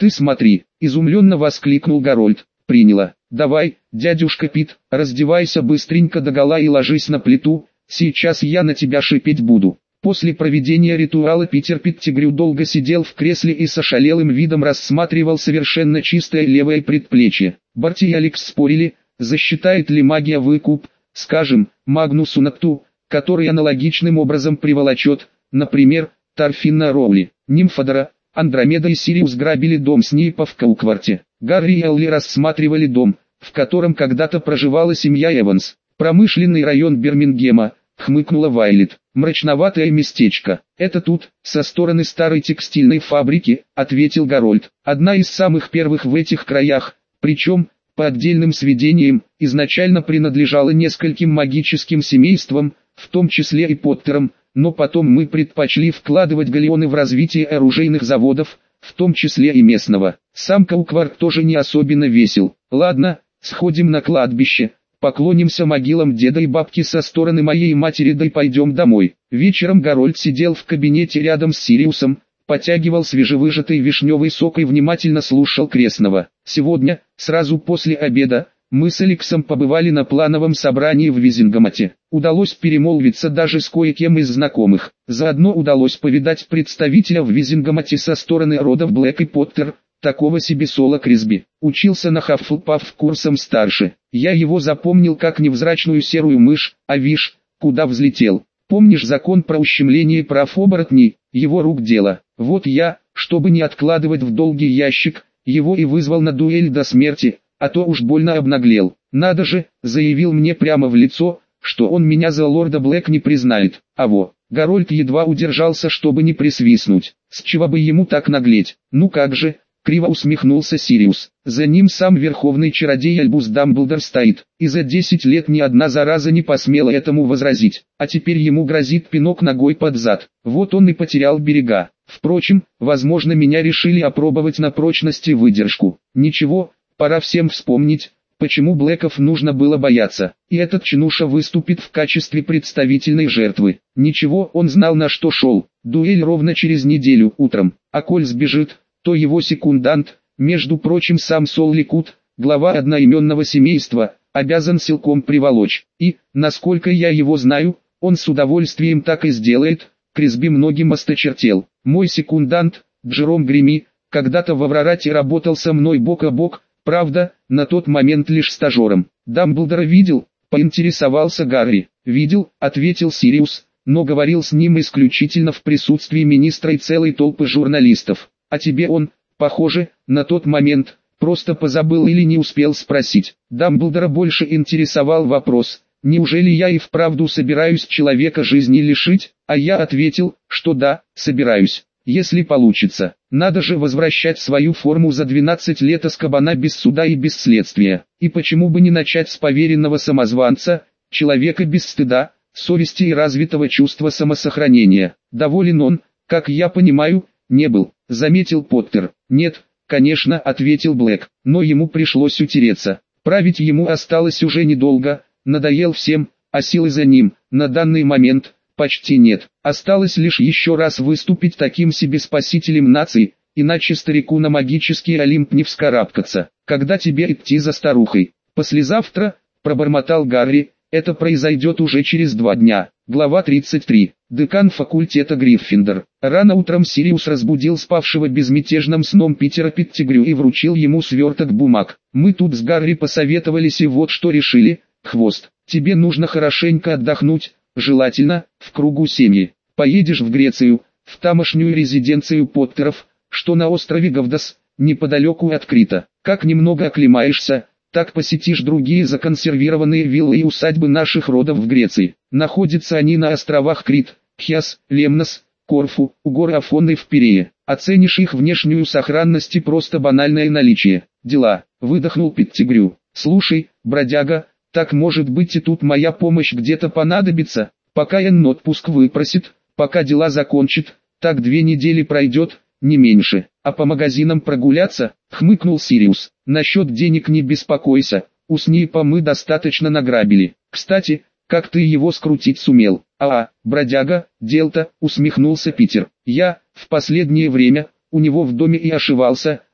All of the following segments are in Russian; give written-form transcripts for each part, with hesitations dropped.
Ты смотри, изумленно воскликнул Гарольд. Приняла. Давай, дядюшка Пит, раздевайся быстренько догола и ложись на плиту, сейчас я на тебя шипеть буду. После проведения ритуала Питер Петтигрю долго сидел в кресле и с ошалелым видом рассматривал совершенно чистое левое предплечье. Барти и Алекс спорили, засчитает ли магия выкуп, скажем, Магнусу Накту, который аналогичным образом приволочет, например, Тарфина Роули, Нимфодора. Андромеда и Сириус грабили дом Снейпа в Каукварте. Гарри и Элли рассматривали дом, в котором когда-то проживала семья Эванс. Промышленный район Бирмингема, хмыкнула Вайлет. Мрачноватое местечко. Это тут, со стороны старой текстильной фабрики, ответил Гарольд. Одна из самых первых в этих краях, причем, по отдельным сведениям, изначально принадлежала нескольким магическим семействам, в том числе и Поттерам, но потом мы предпочли вкладывать галлеоны в развитие оружейных заводов, в том числе и местного. Сам Каукварт тоже не особенно весел. Ладно, сходим на кладбище, поклонимся могилам деда и бабки со стороны моей матери, да и пойдем домой. Вечером Гарольд сидел в кабинете рядом с Сириусом, потягивал свежевыжатый вишневый сок и внимательно слушал крестного. Сегодня, сразу после обеда, мы с Алексом побывали на плановом собрании в Визингамате. Удалось перемолвиться даже с кое-кем из знакомых. Заодно удалось повидать представителя в Визингамате со стороны родов Блэк и Поттер, такого себе Соло Крисби. Учился на Хаффлпаф курсом старше. Я его запомнил как невзрачную серую мышь, а вишь, куда взлетел. Помнишь закон про ущемление прав оборотней, его рук дело. Вот я, чтобы не откладывать в долгий ящик, его и вызвал на дуэль до смерти, а то уж больно обнаглел. Надо же, заявил мне прямо в лицо, что он меня за лорда Блэк не признает. Гарольд едва удержался, чтобы не присвистнуть. С чего бы ему так наглеть? Ну как же, криво усмехнулся Сириус. За ним сам верховный чародей Альбус Дамблдор стоит, и за 10 лет ни одна зараза не посмела этому возразить. А теперь ему грозит пинок ногой под зад. Вот он и потерял берега. Впрочем, возможно, меня решили опробовать на прочность и выдержку. Ничего, пора всем вспомнить, почему Блэков нужно было бояться. И этот чинуша выступит в качестве представительной жертвы. Ничего, он знал, на что шел. Дуэль ровно через неделю утром. А коль сбежит, то его секундант, между прочим сам Сол Ликут, глава одноименного семейства, обязан силком приволочь. И, насколько я его знаю, он с удовольствием так и сделает. Крисби многим осточертел. Мой секундант, Джером Греми, когда-то в Аврорате работал со мной бок о бок, правда, на тот момент лишь стажером. Дамблдора видел, поинтересовался Гарри. Видел, ответил Сириус, но говорил с ним исключительно в присутствии министра и целой толпы журналистов. А тебе он, похоже, на тот момент, просто позабыл или не успел спросить. Дамблдора больше интересовал вопрос: неужели я и вправду собираюсь человека жизни лишить? А я ответил, что да, собираюсь. Если получится, надо же возвращать свою форму за 12 лет Азкабана без суда и без следствия. И почему бы не начать с поверенного самозванца, человека без стыда, совести и развитого чувства самосохранения? Доволен он, как я понимаю, не был, заметил Поттер. Нет, конечно, ответил Блэк, но ему пришлось утереться. Править ему осталось уже недолго, надоел всем, а силы за ним, на данный момент, почти нет. Осталось лишь еще раз выступить таким себе спасителем нации, иначе старику на магический Олимп не вскарабкаться. Когда тебе идти за старухой? Послезавтра, пробормотал Гарри, это произойдет уже через 2 дня. Глава 33. Декан факультета Гриффиндор. Рано утром Сириус разбудил спавшего безмятежным сном Питера Петтигрю и вручил ему сверток бумаг. Мы тут с Гарри посоветовались и вот что решили. Хвост, тебе нужно хорошенько отдохнуть, желательно, в кругу семьи. Поедешь в Грецию, в тамошнюю резиденцию Поттеров, что на острове Гавдос, неподалеку от Крита. Как немного оклемаешься, так посетишь другие законсервированные виллы и усадьбы наших родов в Греции. Находятся они на островах Крит, Хиас, Лемнос, Корфу, у гор Афон и в Пирее. Оценишь их внешнюю сохранность и просто банальное наличие. Дела, выдохнул Петтигрю. Слушай, бродяга, так может быть и тут моя помощь где-то понадобится, пока Энн отпуск выпросит, пока дела закончит, так 2 недели пройдет, не меньше. А по магазинам прогуляться, хмыкнул Сириус. Насчет денег не беспокойся, у Снейпа мы достаточно награбили. Кстати, как ты его скрутить сумел? Бродяга, дел-то, усмехнулся Питер. Я, в последнее время, у него в доме и ошивался,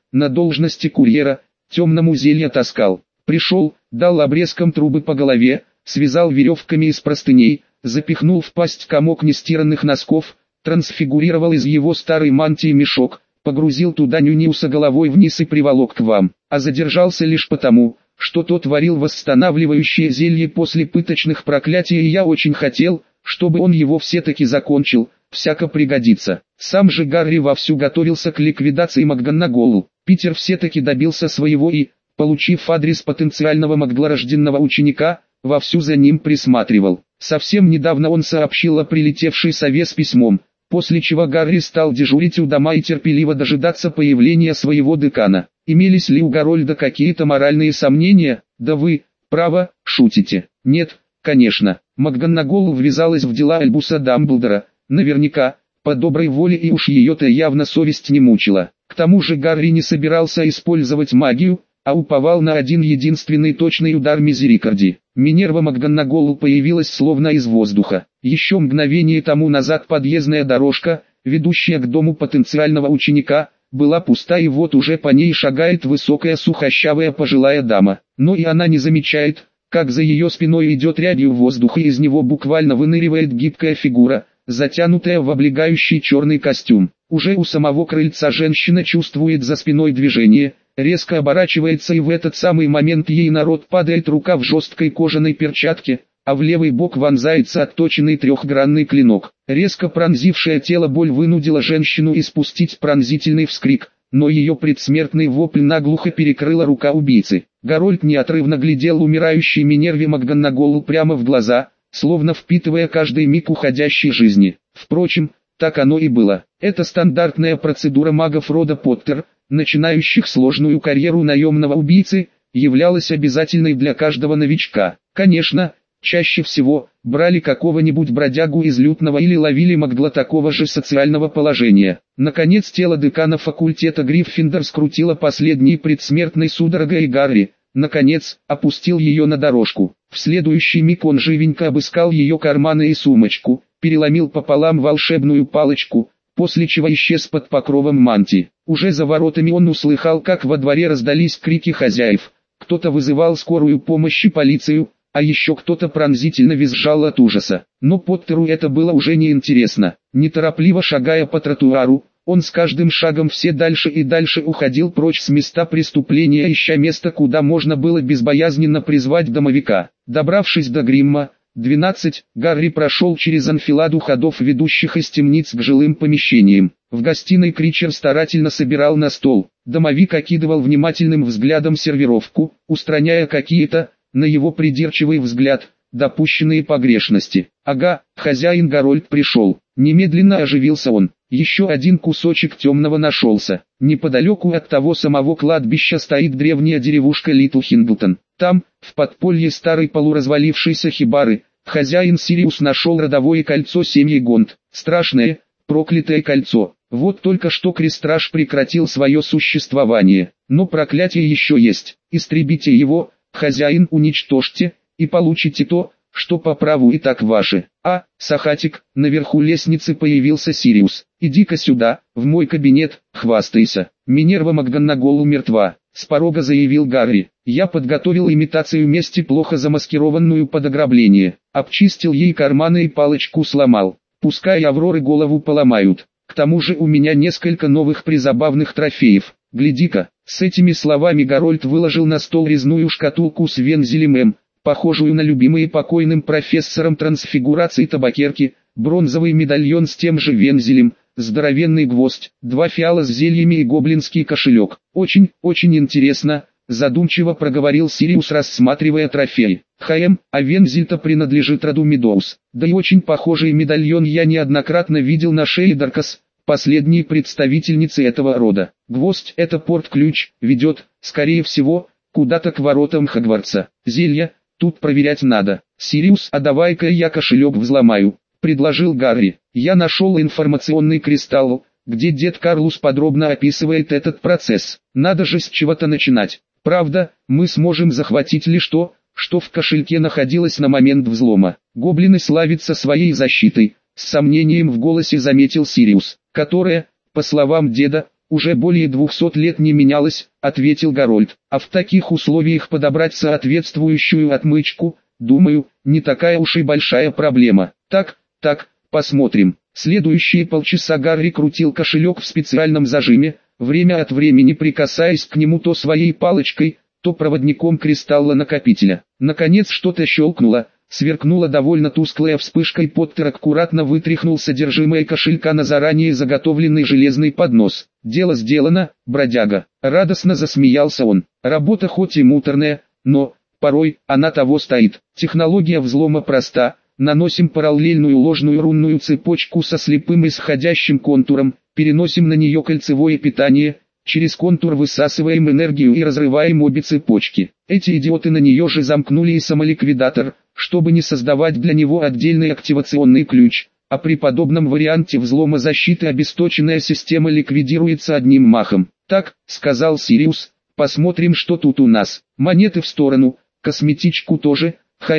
на должности курьера, темному зелья таскал. Пришел, дал обрезком трубы по голове, связал веревками из простыней, запихнул в пасть комок нестиранных носков, трансфигурировал из его старой мантии мешок, погрузил туда Нюниуса головой вниз и приволок к вам, а задержался лишь потому, что тот варил восстанавливающее зелье после пыточных проклятий, и я очень хотел, чтобы он его все-таки закончил, всяко пригодится. Сам же Гарри вовсю готовился к ликвидации МакГонагал. Питер все-таки добился своего и, получив адрес потенциального маглорожденного ученика, вовсю за ним присматривал. Совсем недавно он сообщил о прилетевшей сове с письмом, после чего Гарри стал дежурить у дома и терпеливо дожидаться появления своего декана. Имелись ли у Гарольда какие-то моральные сомнения? Да вы, право, шутите. Нет, конечно. МакГонагал ввязалась в дела Альбуса Дамблдора, наверняка, по доброй воле, и уж ее-то явно совесть не мучила. К тому же Гарри не собирался использовать магию, а уповал на один единственный точный удар Мизерикорди. Минерва МакГонагал появилась словно из воздуха. Еще мгновение тому назад подъездная дорожка, ведущая к дому потенциального ученика, была пуста, и вот уже по ней шагает высокая сухощавая пожилая дама. Но и она не замечает, как за ее спиной идет рябью воздуха, и из него буквально выныривает гибкая фигура, затянутая в облегающий черный костюм. Уже у самого крыльца женщина чувствует за спиной движение, резко оборачивается, и в этот самый момент ей на рот падает рука в жесткой кожаной перчатке, а в левый бок вонзается отточенный трехгранный клинок. Резко пронзившая тело боль вынудила женщину испустить пронзительный вскрик, но ее предсмертный вопль наглухо перекрыла рука убийцы. Гарольд неотрывно глядел умирающей Минерве МакГонагал прямо в глаза, словно впитывая каждый миг уходящей жизни. Впрочем, так оно и было. Это стандартная процедура магов рода Поттер, начинающих сложную карьеру наемного убийцы, являлась обязательной для каждого новичка. Конечно, чаще всего брали какого-нибудь бродягу из лютного или ловили магла такого же социального положения. Наконец тело декана факультета Гриффиндор скрутило последней предсмертной судорогой, и Гарри, наконец, опустил ее на дорожку. В следующий миг он живенько обыскал ее карманы и сумочку, переломил пополам волшебную палочку, после чего исчез под покровом мантии. Уже за воротами он услыхал, как во дворе раздались крики хозяев. Кто-то вызывал скорую помощь и полицию, а еще кто-то пронзительно визжал от ужаса. Но Поттеру это было уже не интересно. Неторопливо шагая по тротуару, он с каждым шагом все дальше и дальше уходил прочь с места преступления, ища место, куда можно было безбоязненно призвать домовика. Добравшись до Гримма 12, Гарри прошел через анфиладу ходов, ведущих из темниц к жилым помещениям. В гостиной Кричер старательно собирал на стол. Домовик окидывал внимательным взглядом сервировку, устраняя какие-то, на его придирчивый взгляд, допущенные погрешности. Ага, хозяин Гарольд пришел. Немедленно оживился он. Еще один кусочек темного нашелся. Неподалеку от того самого кладбища стоит древняя деревушка Литл Хинглтон. Там, в подполье старой полуразвалившейся хибары, хозяин Сириус нашел родовое кольцо семьи Гонт. Страшное, проклятое кольцо. Вот только что Крестраж прекратил свое существование. Но проклятие еще есть. Истребите его, хозяин, уничтожьте, и получите то, что по праву и так ваше. А, Сахатик, наверху лестницы появился Сириус. Иди-ка сюда, в мой кабинет, хвастайся. Минерва МакГонагал мертва, с порога заявил Гарри. Я подготовил имитацию мести, плохо замаскированную под ограбление. Обчистил ей карманы и палочку сломал. Пускай Авроры голову поломают. К тому же у меня несколько новых призабавных трофеев. Гляди-ка. С этими словами Гарольд выложил на стол резную шкатулку с вензелем М, похожую на любимые покойным профессором трансфигурации табакерки, бронзовый медальон с тем же вензелем, здоровенный гвоздь, 2 фиала с зельями и гоблинский кошелек. Очень интересно, задумчиво проговорил Сириус, рассматривая трофей. А вензель-то принадлежит роду Медоуз. Да и очень похожий медальон я неоднократно видел на шее Даркас, последней представительницы этого рода. Гвоздь — это порт-ключ, ведет, скорее всего, куда-то к воротам Хогвартса. Зелья, тут проверять надо. Сириус, а давай-ка я кошелек взломаю, предложил Гарри. Я нашел информационный кристалл, где дед Карлус подробно описывает этот процесс. Надо же с чего-то начинать. Правда, мы сможем захватить лишь то, что в кошельке находилось на момент взлома. Гоблины славятся своей защитой, с сомнением в голосе заметил Сириус, которая, по словам деда, уже более 200 лет не менялось, ответил Гарольд. А в таких условиях подобрать соответствующую отмычку, думаю, не такая уж и большая проблема. Так, посмотрим. Следующие полчаса Гарри крутил кошелек в специальном зажиме, время от времени прикасаясь к нему то своей палочкой, то проводником кристалла-накопителя. Наконец что-то щелкнуло, сверкнула довольно тусклая вспышка, и Поттер аккуратно вытряхнул содержимое кошелька на заранее заготовленный железный поднос. «Дело сделано, бродяга!» Радостно засмеялся он. «Работа хоть и муторная, но, порой, она того стоит. Технология взлома проста. Наносим параллельную ложную рунную цепочку со слепым исходящим контуром, переносим на нее кольцевое питание, через контур высасываем энергию и разрываем обе цепочки. Эти идиоты на нее же замкнули и самоликвидатор, чтобы не создавать для него отдельный активационный ключ, а при подобном варианте взлома защиты обесточенная система ликвидируется одним махом. «Так», — сказал Сириус, — «посмотрим, что тут у нас. Монеты в сторону, косметичку тоже,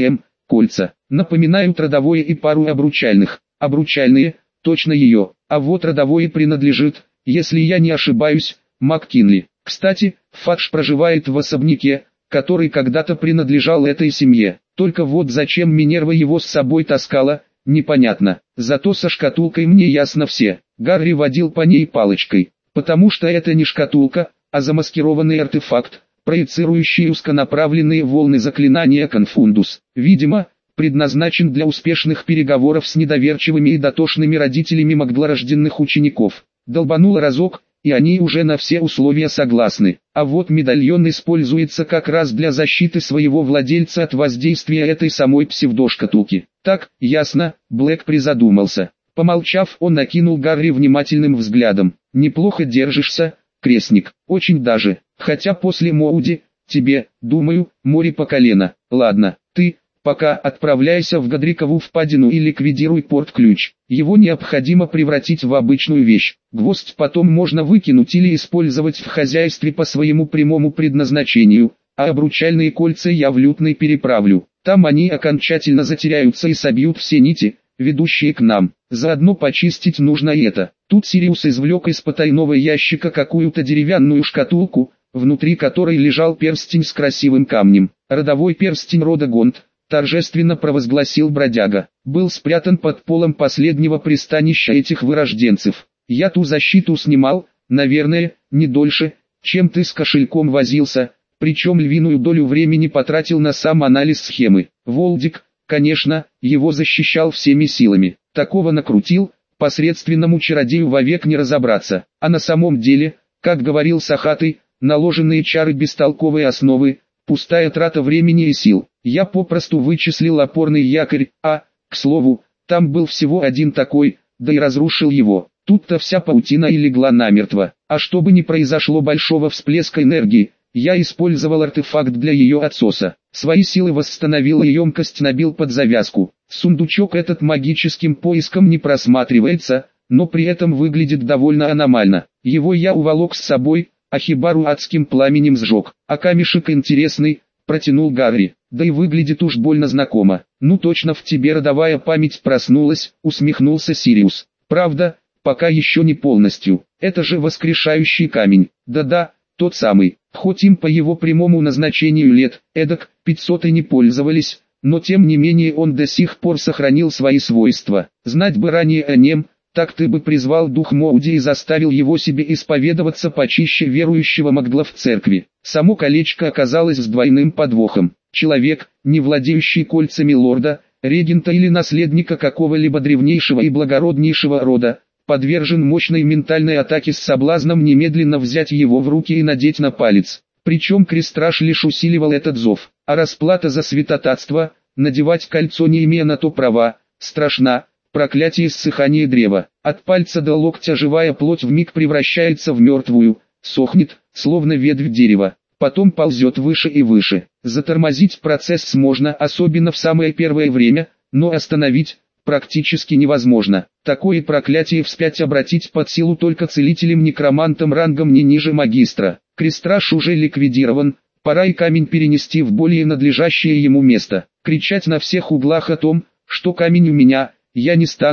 кольца. Напоминают родовое и пару обручальных. Обручальные, точно ее, а вот родовое принадлежит, если я не ошибаюсь, МакКинли. Кстати, Фадж проживает в особняке, который когда-то принадлежал этой семье. Только вот зачем Минерва его с собой таскала, непонятно. Зато со шкатулкой мне ясно все». Гарри водил по ней палочкой. «Потому что это не шкатулка, а замаскированный артефакт, проецирующий узконаправленные волны заклинания Конфундус. Видимо, предназначен для успешных переговоров с недоверчивыми и дотошными родителями магдлорожденных учеников. Долбануло разок, и они уже на все условия согласны. А вот медальон используется как раз для защиты своего владельца от воздействия этой самой псевдошкатулки». «Так, ясно», — Блэк призадумался. Помолчав, он накинул Гарри внимательным взглядом. «Неплохо держишься, крестник, очень даже, хотя после Моуди, тебе, думаю, море по колено. Ладно, ты, пока отправляйся в Годрикову впадину и ликвидируй порт-ключ. Его необходимо превратить в обычную вещь. Гвоздь потом можно выкинуть или использовать в хозяйстве по своему прямому предназначению, а обручальные кольца я в Лютный переправлю. Там они окончательно затеряются и собьют все нити, ведущие к нам. Заодно почистить нужно и это». Тут Сириус извлек из потайного ящика какую-то деревянную шкатулку, внутри которой лежал перстень с красивым камнем. «Родовой перстень рода Гонт», — торжественно провозгласил бродяга, — «был спрятан под полом последнего пристанища этих вырожденцев. Я ту защиту снимал, наверное, не дольше, чем ты с кошельком возился, причем львиную долю времени потратил на сам анализ схемы. Волдик, конечно, его защищал всеми силами. Такого накрутил, посредственному чародею вовек не разобраться. А на самом деле, как говорил Сахатый, наложенные чары бестолковой основы, пустая трата времени и сил. Я попросту вычислил опорный якорь, к слову, там был всего один такой, да и разрушил его. Тут-то вся паутина и легла намертво. А чтобы не произошло большого всплеска энергии, я использовал артефакт для ее отсоса. Свои силы восстановил и емкость набил под завязку. Сундучок этот магическим поиском не просматривается, но при этом выглядит довольно аномально. Его я уволок с собой, а хибару адским пламенем сжег. А камешек интересный, протянул Гарри, да и выглядит уж больно знакомо. «Ну точно в тебе родовая память проснулась», — усмехнулся Сириус. «Правда, пока еще не полностью. Это же воскрешающий камень». «Да-да, тот самый. Хоть им по его прямому назначению лет, эдак, 500 и не пользовались, но тем не менее он до сих пор сохранил свои свойства. Знать бы ранее о нем, так ты бы призвал дух Моуди и заставил его себе исповедоваться почище верующего Магдла в церкви». Само колечко оказалось с двойным подвохом. Человек, не владеющий кольцами лорда, регента или наследника какого-либо древнейшего и благороднейшего рода, подвержен мощной ментальной атаке с соблазном немедленно взять его в руки и надеть на палец. Причем крестраж лишь усиливал этот зов, а расплата за святотатство, надевать кольцо не имея на то права, страшна. Проклятие ссыхания древа. От пальца до локтя живая плоть вмиг превращается в мертвую, сохнет, словно ветвь дерева, потом ползет выше и выше. Затормозить процесс можно, особенно в самое первое время, но остановить практически невозможно. Такое проклятие вспять обратить под силу только целителем-некромантом рангом не ниже магистра. Крестраж уже ликвидирован, пора и камень перенести в более надлежащее ему место. Кричать на всех углах о том, что камень у меня, я не стану,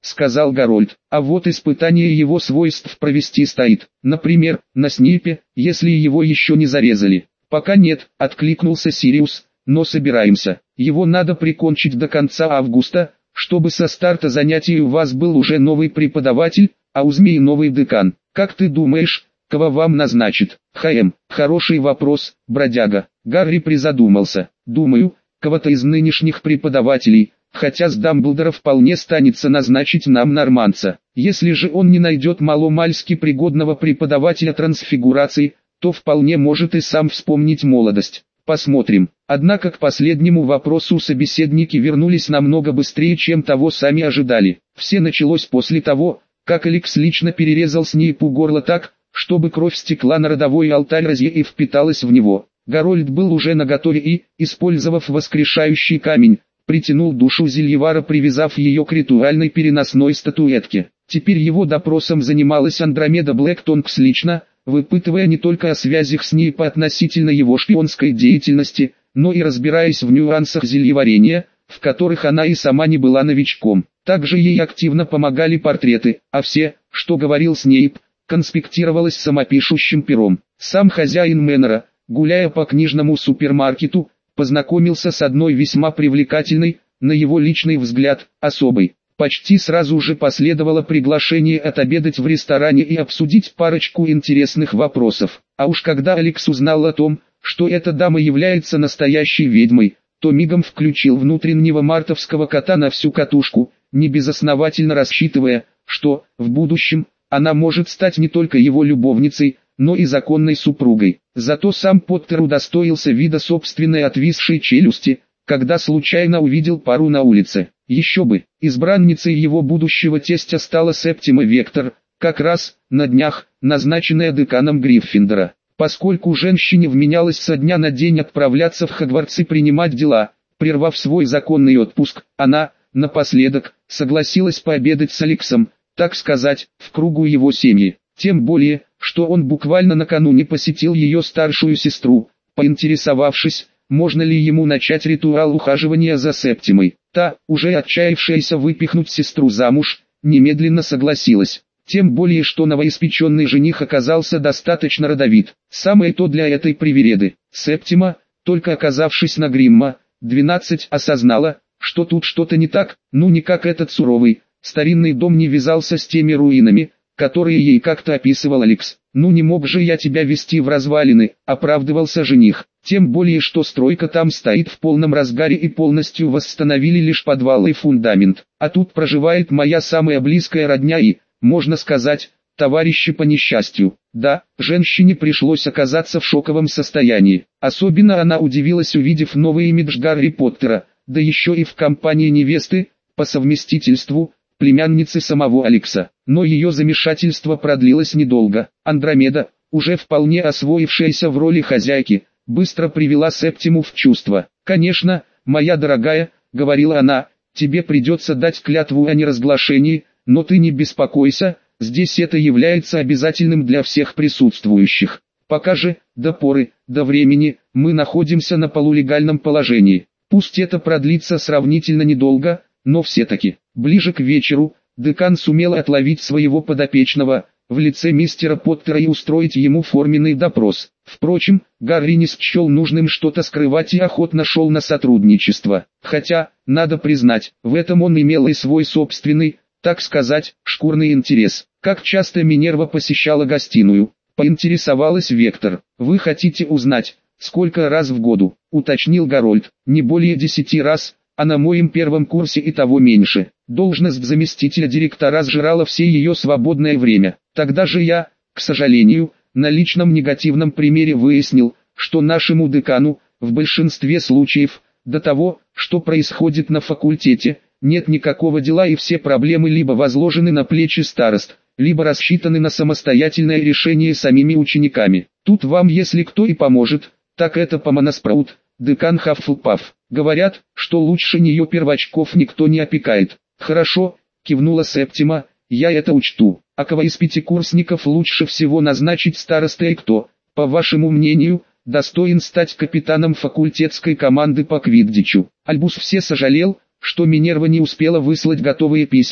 сказал Гарольд. А вот испытание его свойств провести стоит. Например, на Снипе, если его еще не зарезали. Пока нет, откликнулся Сириус, но собираемся. Его надо прикончить до конца августа, чтобы со старта занятий у вас был уже новый преподаватель, а у змеи новый декан. Как ты думаешь, кого вам назначит? Хороший вопрос, бродяга. Гарри призадумался. Думаю, кого-то из нынешних преподавателей, хотя с Дамблдора вполне станется назначить нам норманца. Если же он не найдет маломальски пригодного преподавателя трансфигурации, то вполне может и сам вспомнить молодость. Посмотрим. Однако к последнему вопросу собеседники вернулись намного быстрее, чем того сами ожидали. Все началось после того, как Алекс лично перерезал Снейпу горло так, чтобы кровь стекла на родовой алтарь Розье и впиталась в него. Гарольд был уже наготове и, использовав воскрешающий камень, притянул душу Зельевара, привязав ее к ритуальной переносной статуэтке. Теперь его допросом занималась Андромеда Блэктонкс лично, выпытывая не только о связях Снейпа относительно его шпионской деятельности, но и разбираясь в нюансах зельеварения, в которых она и сама не была новичком. Также ей активно помогали портреты, а все, что говорил Снейп, конспектировалось самопишущим пером. Сам хозяин Мэннера, гуляя по книжному супермаркету, познакомился с одной весьма привлекательной, на его личный взгляд, особой. Почти сразу же последовало приглашение отобедать в ресторане и обсудить парочку интересных вопросов. А уж когда Алекс узнал о том, что эта дама является настоящей ведьмой, то мигом включил внутреннего мартовского кота на всю катушку, небезосновательно рассчитывая, что, в будущем, она может стать не только его любовницей, но и законной супругой. Зато сам Поттер удостоился вида собственной отвисшей челюсти, когда случайно увидел пару на улице. Еще бы, избранницей его будущего тестя стала Септима Вектор, как раз, на днях, назначенная деканом Гриффиндора. Поскольку женщине вменялось со дня на день отправляться в Хогвартс и принимать дела, прервав свой законный отпуск, она, напоследок, согласилась пообедать с Алексом, так сказать, в кругу его семьи. Тем более, что он буквально накануне посетил ее старшую сестру, поинтересовавшись, можно ли ему начать ритуал ухаживания за Септимой. Та, уже отчаявшаяся выпихнуть сестру замуж, немедленно согласилась. Тем более, что новоиспеченный жених оказался достаточно родовит. Самое то для этой привереды. Септима, только оказавшись на Гримма, 12, осознала, что тут что-то не так, ну никак этот суровый, старинный дом не вязался с теми руинами, которые ей как-то описывал Алекс. «Ну не мог же я тебя вести в развалины», — оправдывался жених. Тем более, что стройка там стоит в полном разгаре и полностью восстановили лишь подвал и фундамент. А тут проживает моя самая близкая родня и, можно сказать, товарищи по несчастью. Да, женщине пришлось оказаться в шоковом состоянии. Особенно она удивилась, увидев новый имидж Гарри Поттера, да еще и в компании невесты, по совместительству, племянницы самого Алекса. Но ее замешательство продлилось недолго. Андромеда, уже вполне освоившаяся в роли хозяйки, быстро привела Септиму в чувство. «Конечно, моя дорогая», — говорила она, — «тебе придется дать клятву о неразглашении, но ты не беспокойся, здесь это является обязательным для всех присутствующих. Пока же, до поры, до времени, мы находимся на полулегальном положении. Пусть это продлится сравнительно недолго, но все-таки». Ближе к вечеру, декан сумел отловить своего подопечного, в лице мистера Поттера, и устроить ему форменный допрос. Впрочем, Гарри не счел нужным что-то скрывать и охотно шел на сотрудничество. Хотя, надо признать, в этом он имел и свой собственный, так сказать, шкурный интерес. Как часто Минерва посещала гостиную, поинтересовалась Вектор. «Вы хотите узнать, сколько раз в году?» — уточнил Гарольд. «Не более 10 раз, а на моем первом курсе и того меньше». Должность заместителя директора сжирала все ее свободное время. Тогда же я, к сожалению, на личном негативном примере выяснил, что нашему декану, в большинстве случаев, до того, что происходит на факультете, нет никакого дела, и все проблемы либо возложены на плечи старост, либо рассчитаны на самостоятельное решение самими учениками. Тут вам если кто и поможет, так это Помона Спраут, декан Хаффлпаф. Говорят, что лучше нее первочков никто не опекает. «Хорошо», — кивнула Септима, — «я это учту. А кого из пятикурсников лучше всего назначить старостой, и кто, по вашему мнению, достоин стать капитаном факультетской команды по квиддичу?» Альбус все сожалел, что Минерва не успела выслать готовые письма,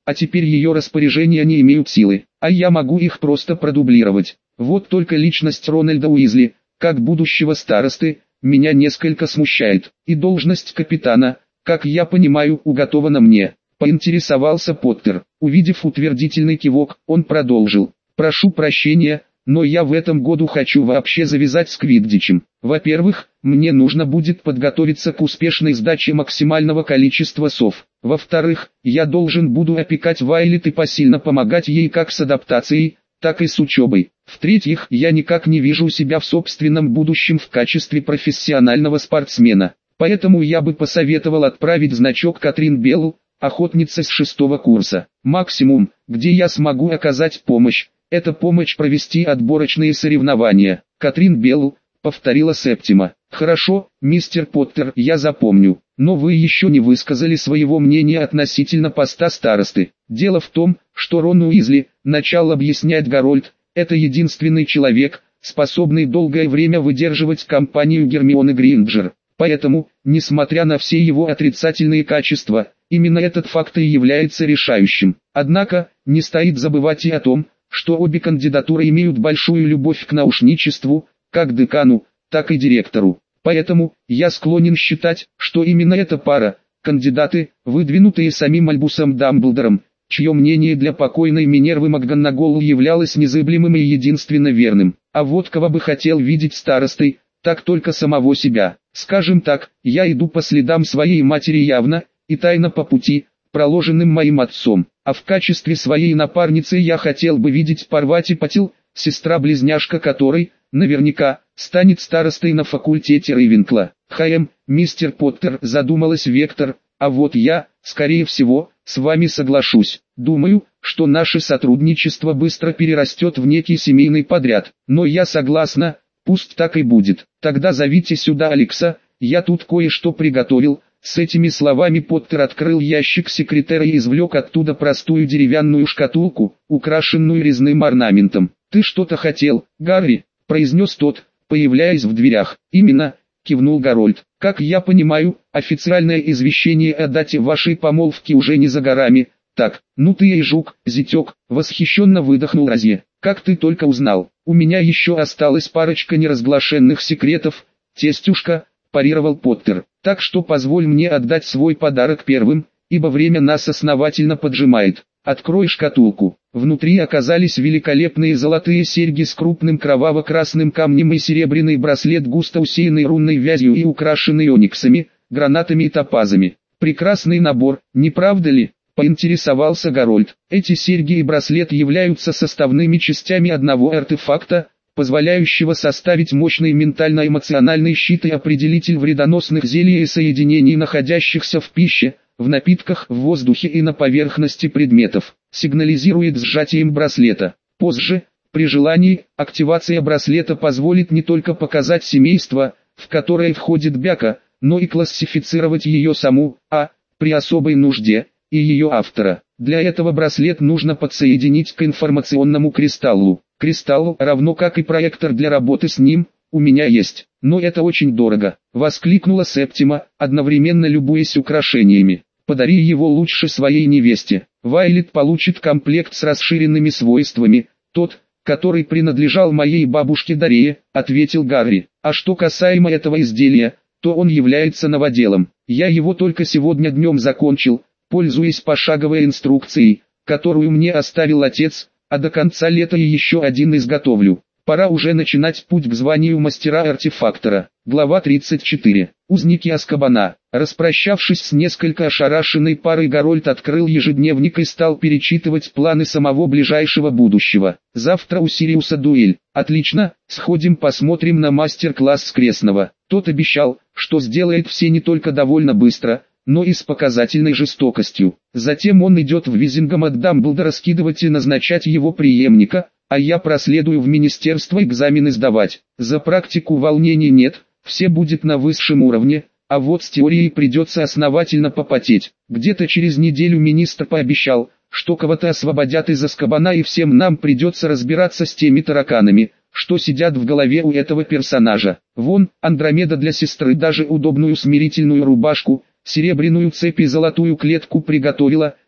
а теперь ее распоряжения не имеют силы, а я могу их просто продублировать. Вот только личность Рональда Уизли, как будущего старосты, меня несколько смущает, и должность капитана, как я понимаю, уготована мне. Поинтересовался Поттер. Увидев утвердительный кивок, он продолжил. Прошу прощения, но я в этом году хочу вообще завязать с квиддичем. Во-первых, мне нужно будет подготовиться к успешной сдаче максимального количества сов. Во-вторых, я должен буду опекать Вайлет и посильно помогать ей как с адаптацией, так и с учебой. В-третьих, я никак не вижу себя в собственном будущем в качестве профессионального спортсмена. Поэтому я бы посоветовал отправить значок Катрин Белл, охотница с 6-го курса. Максимум, где я смогу оказать помощь, это помочь провести отборочные соревнования. Катрин Белл, повторила Септима. Хорошо, мистер Поттер, я запомню. Но вы еще не высказали своего мнения относительно поста старосты. Дело в том, что Рон Уизли, начал объяснять Гарольд, это единственный человек, способный долгое время выдерживать компанию Гермионы Грейнджер. Поэтому, несмотря на все его отрицательные качества, именно этот факт и является решающим. Однако, не стоит забывать и о том, что обе кандидатуры имеют большую любовь к наушничеству, как декану, так и директору. Поэтому, я склонен считать, что именно эта пара, кандидаты, выдвинутые самим Альбусом Дамблдором, чье мнение для покойной Минервы МакГонагал являлось незыблемым и единственно верным. А вот кого бы хотел видеть старостой, так только самого себя. Скажем так, я иду по следам своей матери явно, и тайно по пути, проложенным моим отцом. А в качестве своей напарницы я хотел бы видеть Парвати Патил, сестра-близняшка которой, наверняка, станет старостой на факультете Рейвенкла. Мистер Поттер, задумалась Вектор, а вот я, скорее всего, с вами соглашусь. Думаю, что наше сотрудничество быстро перерастет в некий семейный подряд. Но я согласна, пусть так и будет. Тогда зовите сюда Алекса, я тут кое-что приготовил. С этими словами Поттер открыл ящик секретера и извлек оттуда простую деревянную шкатулку, украшенную резным орнаментом. «Ты что-то хотел, Гарри?» – произнес тот, появляясь в дверях. «Именно», – кивнул Гарольд. «Как я понимаю, официальное извещение о дате вашей помолвки уже не за горами. Так, ну ты и жук, зятек», – восхищенно выдохнул Розье. «Как ты только узнал? У меня еще осталась парочка неразглашенных секретов, тестюшка», – парировал Поттер. «Так что позволь мне отдать свой подарок первым, ибо время нас основательно поджимает. Открой шкатулку». Внутри оказались великолепные золотые серьги с крупным кроваво-красным камнем и серебряный браслет, густо усеянный рунной вязью и украшенный ониксами, гранатами и топазами. «Прекрасный набор, не правда ли?» – поинтересовался Гарольд. «Эти серьги и браслет являются составными частями одного артефакта, позволяющего составить мощный ментально-эмоциональный щит и определитель вредоносных зелий и соединений, находящихся в пище, в напитках, в воздухе и на поверхности предметов. Сигнализирует сжатием браслета. Позже, при желании, активация браслета позволит не только показать семейство, в которое входит Бяка, но и классифицировать ее саму, при особой нужде, и ее автора. Для этого браслет нужно подсоединить к информационному кристаллу. Кристалл, равно как и проектор для работы с ним, у меня есть, но это очень дорого», — воскликнула Септима, одновременно любуясь украшениями. «Подари его лучше своей невесте. Вайлет получит комплект с расширенными свойствами, тот, который принадлежал моей бабушке Дарее», — ответил Гарри. «А что касаемо этого изделия, то он является новоделом. Я его только сегодня днем закончил, пользуясь пошаговой инструкцией, которую мне оставил отец, а до конца лета и еще один изготовлю. Пора уже начинать путь к званию мастера-артефактора». Глава 34. Узники Азкабана. Распрощавшись с несколько ошарашенной парой, Гарольд открыл ежедневник и стал перечитывать планы самого ближайшего будущего. «Завтра у Сириуса дуэль. Отлично, сходим посмотрим на мастер-класс с Крестного». Тот обещал, что сделает все не только довольно быстро, но и с показательной жестокостью. Затем он идет в Визингам от Дамблдора скидывать и назначать его преемника, а я проследую в министерство экзамены сдавать. За практику волнений нет, все будет на высшем уровне, а вот с теорией придется основательно попотеть. Где-то через неделю министр пообещал, что кого-то освободят из Азкабана и всем нам придется разбираться с теми тараканами, что сидят в голове у этого персонажа. Вон, Андромеда для сестры даже удобную смирительную рубашку, серебряную цепь и золотую клетку приготовила,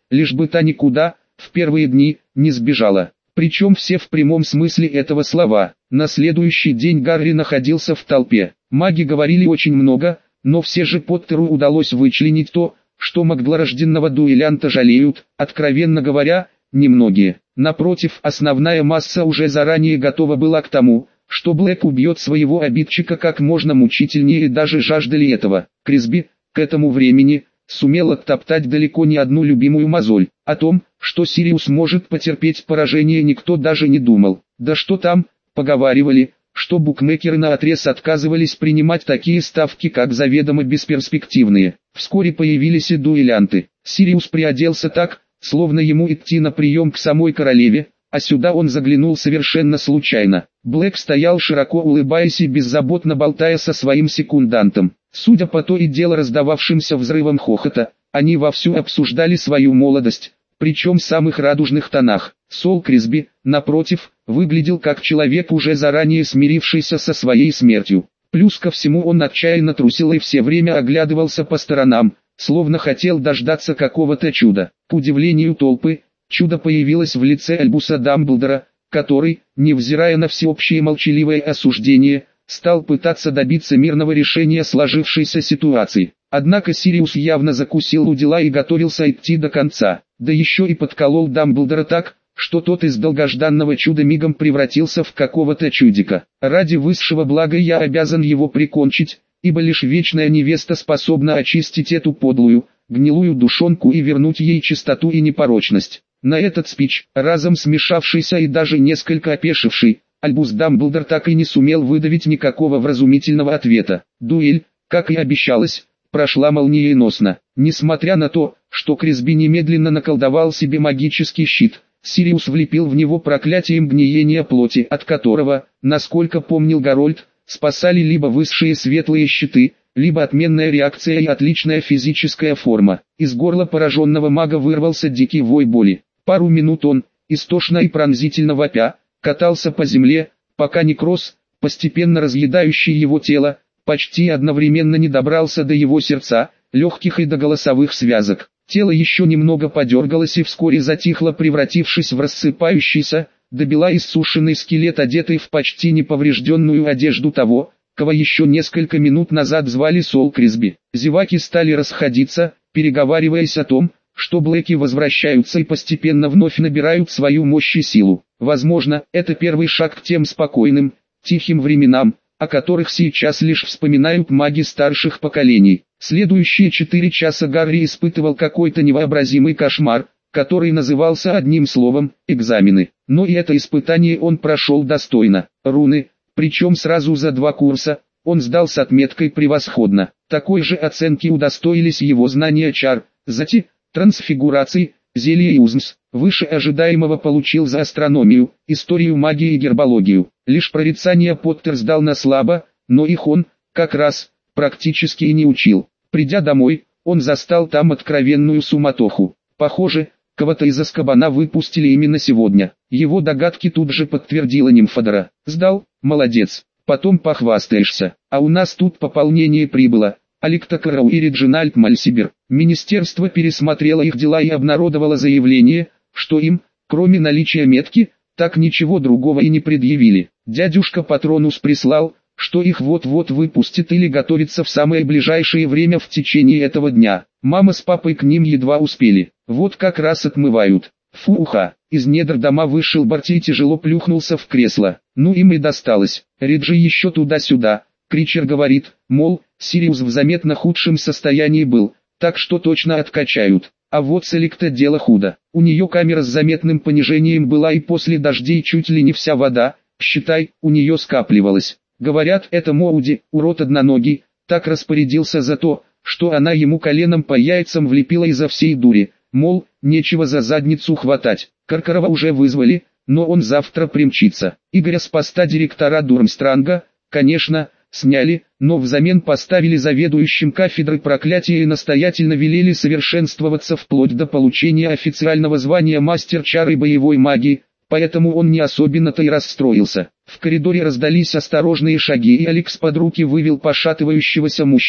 лишь бы та никуда, в первые дни, не сбежала. Причем все в прямом смысле этого слова. На следующий день Гарри находился в толпе. Маги говорили очень много, но все же Поттеру удалось вычленить то, что магдлорожденного дуэлянта жалеют, откровенно говоря, немногие. Напротив, основная масса уже заранее готова была к тому, что Блэк убьет своего обидчика как можно мучительнее, и даже жаждали этого. Крисби, к этому времени, сумел оттоптать далеко не одну любимую мозоль. О том, что Сириус может потерпеть поражение, никто даже не думал. Да что там, поговаривали, что букмекеры наотрез отказывались принимать такие ставки, как заведомо бесперспективные. Вскоре появились и дуэлянты. Сириус приоделся так, словно ему идти на прием к самой королеве, а сюда он заглянул совершенно случайно. Блэк стоял широко улыбаясь и беззаботно болтая со своим секундантом. Судя по то и дело раздававшимся взрывам хохота, они вовсю обсуждали свою молодость, причем в самых радужных тонах. Сол Крисби, напротив, выглядел как человек, уже заранее смирившийся со своей смертью. Плюс ко всему он отчаянно трусил и все время оглядывался по сторонам, словно хотел дождаться какого-то чуда. К удивлению толпы, чудо появилось в лице Альбуса Дамблдора, который, невзирая на всеобщее молчаливое осуждение, стал пытаться добиться мирного решения сложившейся ситуации. Однако Сириус явно закусил у дела и готовился идти до конца, да еще и подколол Дамблдора так, что тот из долгожданного чуда мигом превратился в какого-то чудика. Ради высшего блага я обязан его прикончить, ибо лишь вечная невеста способна очистить эту подлую, гнилую душонку и вернуть ей чистоту и непорочность. На этот спич, разом смешавшийся и даже несколько опешивший, Альбус Дамблдор так и не сумел выдавить никакого вразумительного ответа. Дуэль, как и обещалось, прошла молниеносно. Несмотря на то, что Крисби немедленно наколдовал себе магический щит, Сириус влепил в него проклятием гниения плоти, от которого, насколько помнил Гарольд, спасали либо высшие светлые щиты, либо отменная реакция и отличная физическая форма. Из горла пораженного мага вырвался дикий вой боли. Пару минут он, истошно и пронзительно вопя, катался по земле, пока некроз, постепенно разъедающий его тело, почти одновременно не добрался до его сердца, легких и до голосовых связок. Тело еще немного подергалось и вскоре затихло, превратившись в рассыпающийся, добела иссушенный скелет, одетый в почти неповрежденную одежду того, кого еще несколько минут назад звали Сол Крисби. Зеваки стали расходиться, переговариваясь о том, что Блэки возвращаются и постепенно вновь набирают свою мощь и силу. Возможно, это первый шаг к тем спокойным, тихим временам, о которых сейчас лишь вспоминают маги старших поколений. Следующие 4 часа Гарри испытывал какой-то невообразимый кошмар, который назывался одним словом «экзамены». Но и это испытание он прошел достойно. Руны, причем сразу за 2 курса, он сдал с отметкой «превосходно». Такой же оценки удостоились его знания чар, зати, трансфигураций, зелья и узмс. Выше ожидаемого получил за астрономию, историю магии и гербологию. Лишь прорицания Поттер сдал на слабо, но их он, как раз, практически и не учил. Придя домой, он застал там откровенную суматоху. Похоже, кого-то из Азкабана выпустили именно сегодня. Его догадки тут же подтвердила Нимфодора. «Сдал? Молодец. Потом похвастаешься. А у нас тут пополнение прибыло. Аликта Карау и Реджинальд Мальсибер». Министерство пересмотрело их дела и обнародовало заявление, что им, кроме наличия метки, так ничего другого и не предъявили. Дядюшка Патронус прислал, что их вот-вот выпустят или готовится в самое ближайшее время в течение этого дня. Мама с папой к ним едва успели. Вот как раз отмывают. Фуха. Из недр дома вышел Барти и тяжело плюхнулся в кресло. Ну им и досталось. Реджи еще туда-сюда. Кричер говорит, мол, Сириус в заметно худшем состоянии был, так что точно откачают. А вот с Эликта дело худо. У нее камера с заметным понижением была, и после дождей чуть ли не вся вода, считай, у нее скапливалась. Говорят, это Моуди, урод одноногий, так распорядился за то, что она ему коленом по яйцам влепила изо всей дури, мол, нечего за задницу хватать. Каркарова уже вызвали, но он завтра примчится. Игоря с поста директора Дурмстранга, конечно, сняли, но взамен поставили заведующим кафедрой проклятия и настоятельно велели совершенствоваться вплоть до получения официального звания мастер чар и боевой магии, поэтому он не особенно-то и расстроился. В коридоре раздались осторожные шаги, и Алекс под руки вывел пошатывающегося мужчину,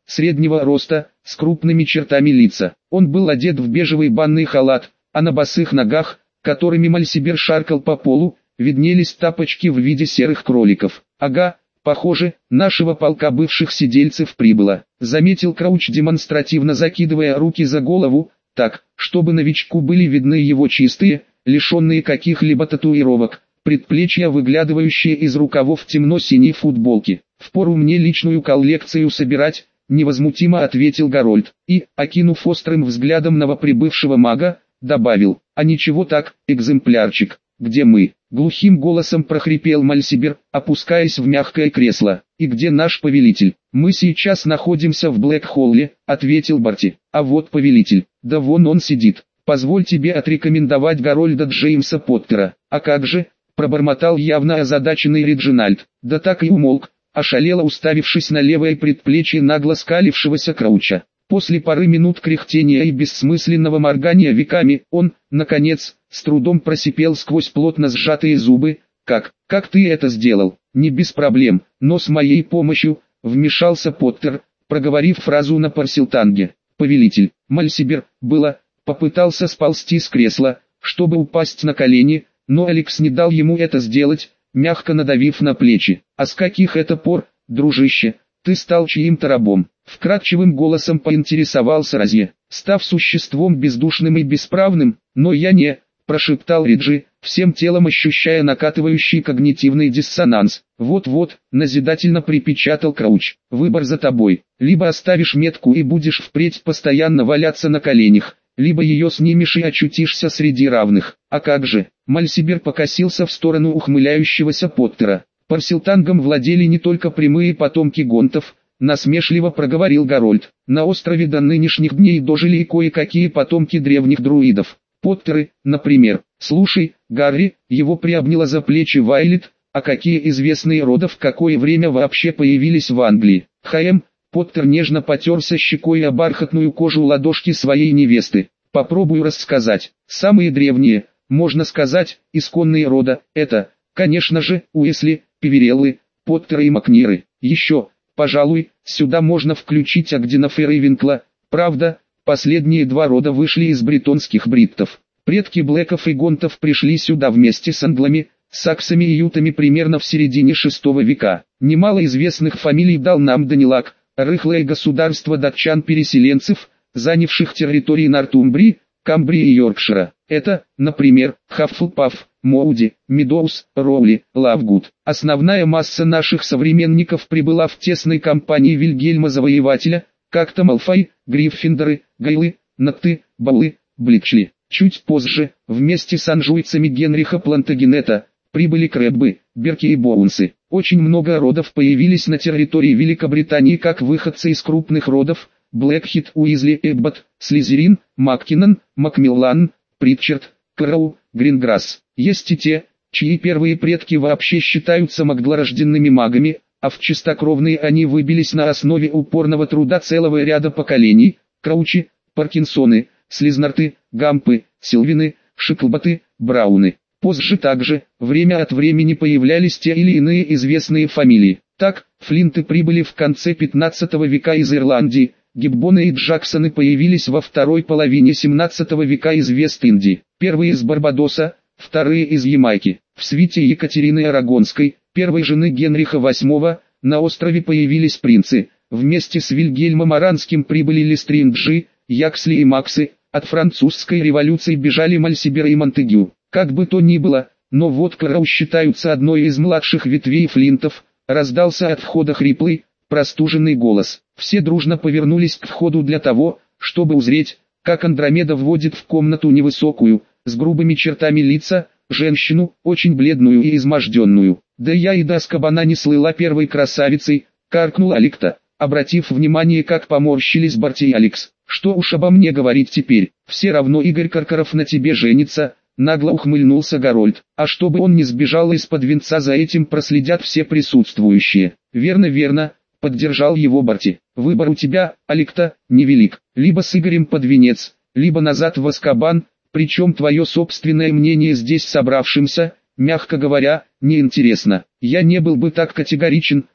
среднего роста, с крупными чертами лица. Он был одет в бежевый банный халат, а на босых ногах, которыми Мальсибер шаркал по полу, виднелись тапочки в виде серых кроликов. «Ага, похоже, нашего полка бывших сидельцев прибыло», заметил Крауч, демонстративно закидывая руки за голову, так, чтобы новичку были видны его чистые, лишенные каких-либо татуировок, предплечья, выглядывающие из рукавов темно-синей футболки. «Впору мне личную коллекцию собирать», невозмутимо ответил Гарольд, и, окинув острым взглядом новоприбывшего мага, добавил: «А ничего так, экземплярчик, где мы?» Глухим голосом прохрипел Мальсибер, опускаясь в мягкое кресло. «И где наш повелитель?» «Мы сейчас находимся в Блэк-Холле», ответил Барти. «А вот повелитель, да вон он сидит. Позволь тебе отрекомендовать Гарольда Джеймса Поттера». «А как же?» пробормотал явно озадаченный Реджинальд. Да так и умолк, ошалело уставившись на левое предплечье нагло скалившегося Крауча. После пары минут кряхтения и бессмысленного моргания веками, он, наконец, с трудом просипел сквозь плотно сжатые зубы: «Как ты это сделал?» «Не без проблем, но с моей помощью», вмешался Поттер, проговорив фразу на парсилтанге. «Повелитель». Мальсибер, попытался сползти с кресла, чтобы упасть на колени, но Алекс не дал ему это сделать, мягко надавив на плечи. «А с каких это пор, дружище, ты стал чьим-то рабом?» Вкрадчивым голосом поинтересовался Розье, став существом бездушным и бесправным. «Но я не», прошептал Риджи, всем телом ощущая накатывающий когнитивный диссонанс. «Вот-вот», назидательно припечатал Крауч, «выбор за тобой. Либо оставишь метку и будешь впредь постоянно валяться на коленях, либо ее снимешь и очутишься среди равных». «А как же?» Мальсибер покосился в сторону ухмыляющегося Поттера. «Парсилтангом владели не только прямые потомки гонтов», насмешливо проговорил Гарольд. «На острове до нынешних дней дожили и кое-какие потомки древних друидов. Поттеры, например. Слушай, Гарри», его приобняла за плечи Вайлет, «а какие известные рода в какое время вообще появились в Англии?» Поттер нежно потерся щекой о бархатную кожу ладошки своей невесты. «Попробую рассказать. Самые древние, можно сказать, исконные рода, это, конечно же, Уэсли, Певереллы, Поттеры и Макниры. Еще, пожалуй, сюда можно включить Агденов и Рейвенкла. Правда, последние два рода вышли из бретонских бриттов. Предки Блэков и Гонтов пришли сюда вместе с англами, саксами и ютами примерно в середине VI века. Немало известных фамилий дал нам Данилак, рыхлое государство датчан-переселенцев, занявших территории Нортумбрии, Камбрии и Йоркшира. Это, например, Хаффлпаф, Моуди, Медоуз, Роули, Лавгуд. Основная масса наших современников прибыла в тесной компании Вильгельма Завоевателя, как-то Малфой, Гриффиндоры, Гайлы, Натты, Баулы, Блитчли. Чуть позже, вместе с анжуйцами Генриха Плантагенета, прибыли Крэббы, Берки и Боунсы. Очень много родов появились на территории Великобритании как выходцы из крупных родов: Блэкхит, Уизли, Эбботт, Слизерин, Маккинон, Макмиллан, Притчард, Кэрроу, Гринграсс. Есть и те, чьи первые предки вообще считаются маглорожденными магами, а в чистокровные они выбились на основе упорного труда целого ряда поколений: Краучи, Паркинсоны, Слизнарты, Гампы, Силвины, Шиклботы, Брауны. Позже также, время от времени появлялись те или иные известные фамилии. Так, Флинты прибыли в конце 15 века из Ирландии, Гиббоны и Джексоны появились во второй половине 17 века из Вест-Индии. Первые из Барбадоса, вторые из Ямайки. В свите Екатерины Арагонской, первой жены Генриха VIII, на острове появились принцы. Вместе с Вильгельмом Аранским прибыли Лестринджи, Яксли и Максы. От французской революции бежали Мальсибер и Монтегю. Как бы то ни было, но вот Кэрроу считаются одной из младших ветвей Флинтов. Раздался от входа хриплый, простуженный голос. Все дружно повернулись к входу для того, чтобы узреть, как Андромеда вводит в комнату невысокую, с грубыми чертами лица, женщину, очень бледную и изможденную. «Да я и до Азкабана не слыла первой красавицей», — каркнул Аликта, обратив внимание, как поморщились Барти и Алекс. «Что уж обо мне говорить теперь, все равно Игорь Каркаров на тебе женится», — нагло ухмыльнулся Гарольд. «А чтобы он не сбежал из-под венца, за этим проследят все присутствующие». «Верно, верно», — поддержал его Барти. «Выбор у тебя, Аликта, невелик. Либо с Игорем под венец, либо назад в Азкабан, причем твое собственное мнение здесь собравшимся, мягко говоря, неинтересно». «Я не был бы так категоричен»,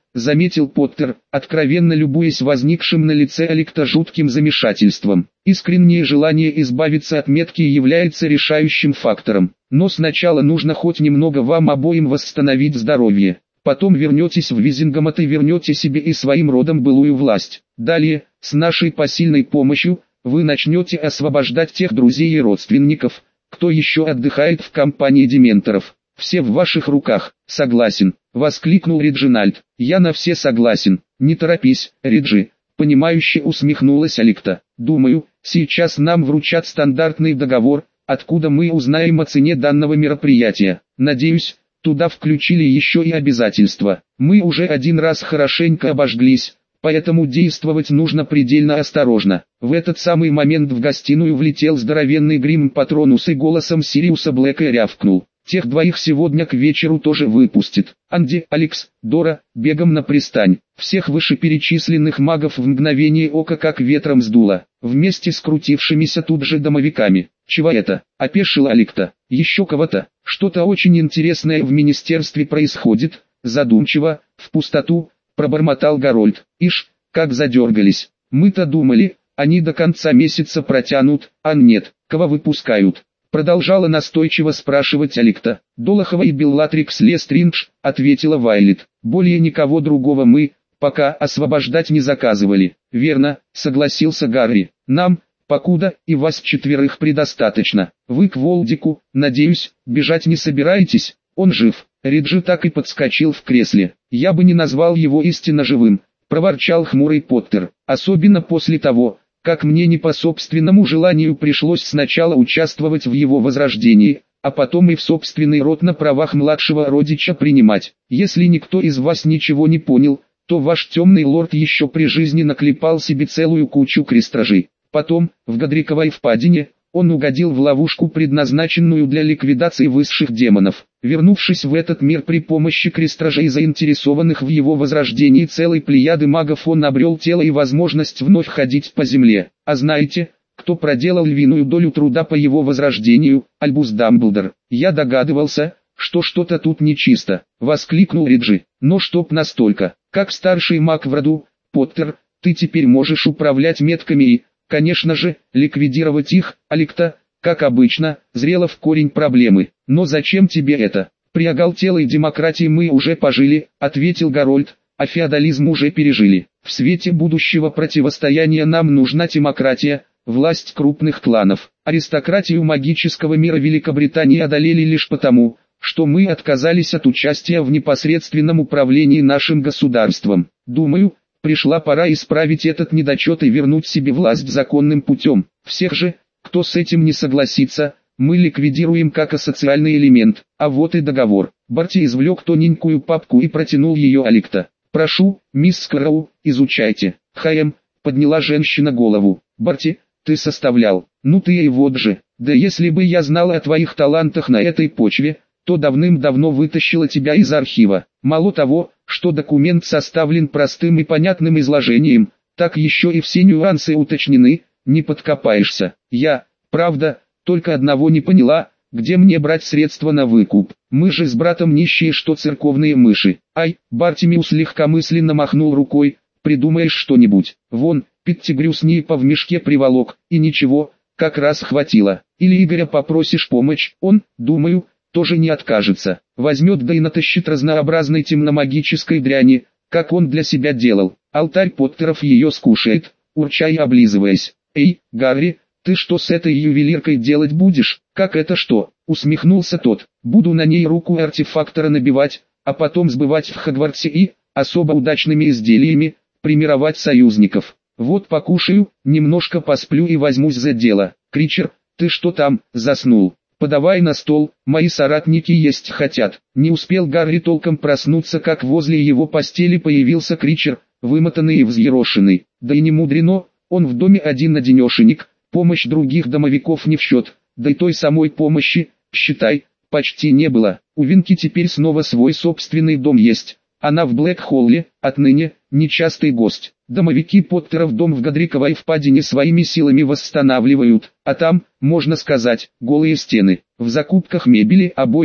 заметил Поттер, откровенно любуясь возникшим на лице Аликта жутким замешательством. Искреннее желание избавиться от метки является решающим фактором. Но сначала нужно хоть немного вам обоим восстановить здоровье. Потом вернетесь в Визингамот и вернете себе и своим родом былую власть. Далее, с нашей посильной помощью, вы начнете освобождать тех друзей и родственников, кто еще отдыхает в компании дементоров. Все в ваших руках. Согласен, воскликнул Реджинальд. Я на все согласен. Не торопись, Реджи, понимающе усмехнулась Аликта. Думаю, сейчас нам вручат стандартный договор, откуда мы узнаем о цене данного мероприятия. Надеюсь, туда включили еще и обязательства. Мы уже один раз хорошенько обожглись, поэтому действовать нужно предельно осторожно. В этот самый момент в гостиную влетел здоровенный грим-патронус и голосом Сириуса Блэка рявкнул. Тех двоих сегодня к вечеру тоже выпустит. Анди, Алекс, Дора, бегом на пристань. Всех вышеперечисленных магов в мгновение ока как ветром сдуло, вместе с крутившимися тут же домовиками. Чего это? Опешила Аликта. Еще кого-то. Что-то очень интересное в министерстве происходит. Задумчиво, в пустоту, пробормотал Гарольд. Ишь, как задергались. Мы-то думали, они до конца месяца протянут, а нет, кого выпускают. Продолжала настойчиво спрашивать Аликта. Долохова и Беллатрикс Лестридж, ответила Вайлет. Более никого другого мы, пока освобождать не заказывали. Верно, согласился Гарри. Нам, покуда, и вас четверых предостаточно. Вы к Волдику, надеюсь, бежать не собираетесь? Он жив. Реджи так и подскочил в кресле. Я бы не назвал его истинно живым, проворчал хмурый Поттер. Особенно после того, как мне не по собственному желанию пришлось сначала участвовать в его возрождении, а потом и в собственный род на правах младшего родича принимать. Если никто из вас ничего не понял, то ваш темный лорд еще при жизни наклепал себе целую кучу крестражей. Потом, в Годриковой впадине, он угодил в ловушку, предназначенную для ликвидации высших демонов. Вернувшись в этот мир при помощи крестражей, заинтересованных в его возрождении целой плеяды магов, он обрел тело и возможность вновь ходить по земле. А знаете, кто проделал львиную долю труда по его возрождению? Альбус Дамблдор. Я догадывался, что что-то тут нечисто, воскликнул Реджи. Но чтоб настолько, как старший маг в роду, Поттер, ты теперь можешь управлять метками и, конечно же, ликвидировать их. Аликта, как обычно, зрела в корень проблемы. Но зачем тебе это? При оголтелой демократии мы уже пожили, ответил Гарольд, а феодализм уже пережили. В свете будущего противостояния нам нужна демократия, власть крупных кланов. Аристократию магического мира Великобритании одолели лишь потому, что мы отказались от участия в непосредственном управлении нашим государством. Думаю, пришла пора исправить этот недочет и вернуть себе власть законным путем. Всех же, кто с этим не согласится, мы ликвидируем как асоциальный элемент. А вот и договор. Барти извлек тоненькую папку и протянул ее Аликта. Прошу, мисс Скроу, изучайте. Подняла женщина голову. Барти, ты составлял. Ну ты и вот же. Да если бы я знала о твоих талантах на этой почве, то давным-давно вытащила тебя из архива. Мало того, что документ составлен простым и понятным изложением, так еще и все нюансы уточнены, не подкопаешься. Я, правда, только одного не поняла, где мне брать средства на выкуп. Мы же с братом нищие, что церковные мыши. Ай, Бартимиус легкомысленно махнул рукой, придумаешь что-нибудь. Вон, Петтигрюс Нипа в мешке приволок, и ничего, как раз хватило. Или Игоря попросишь помочь, он, думаю, тоже не откажется. Возьмет да и натащит разнообразной темномагической дряни, как он для себя делал. Алтарь Поттеров ее скушает, урча и облизываясь. Эй, Гарри, ты что с этой ювелиркой делать будешь? Как это что? Усмехнулся тот. Буду на ней руку артефактора набивать, а потом сбывать в Хогвартсе и, особо удачными изделиями, примировать союзников. Вот покушаю, немножко посплю и возьмусь за дело. Кричер, ты что там, заснул? Подавай на стол, мои соратники есть хотят. Не успел Гарри толком проснуться, как возле его постели появился Кричер, вымотанный и взъерошенный. Да и не мудрено, он в доме один-одинешенек, помощь других домовиков не в счет, да и той самой помощи, считай, почти не было. У Винки теперь снова свой собственный дом есть. Она в Блэкхолле, отныне, нечастый гость. Домовики Поттеров дом в Годриковой впадине своими силами восстанавливают, а там, можно сказать, голые стены. В закупках мебели, обоев,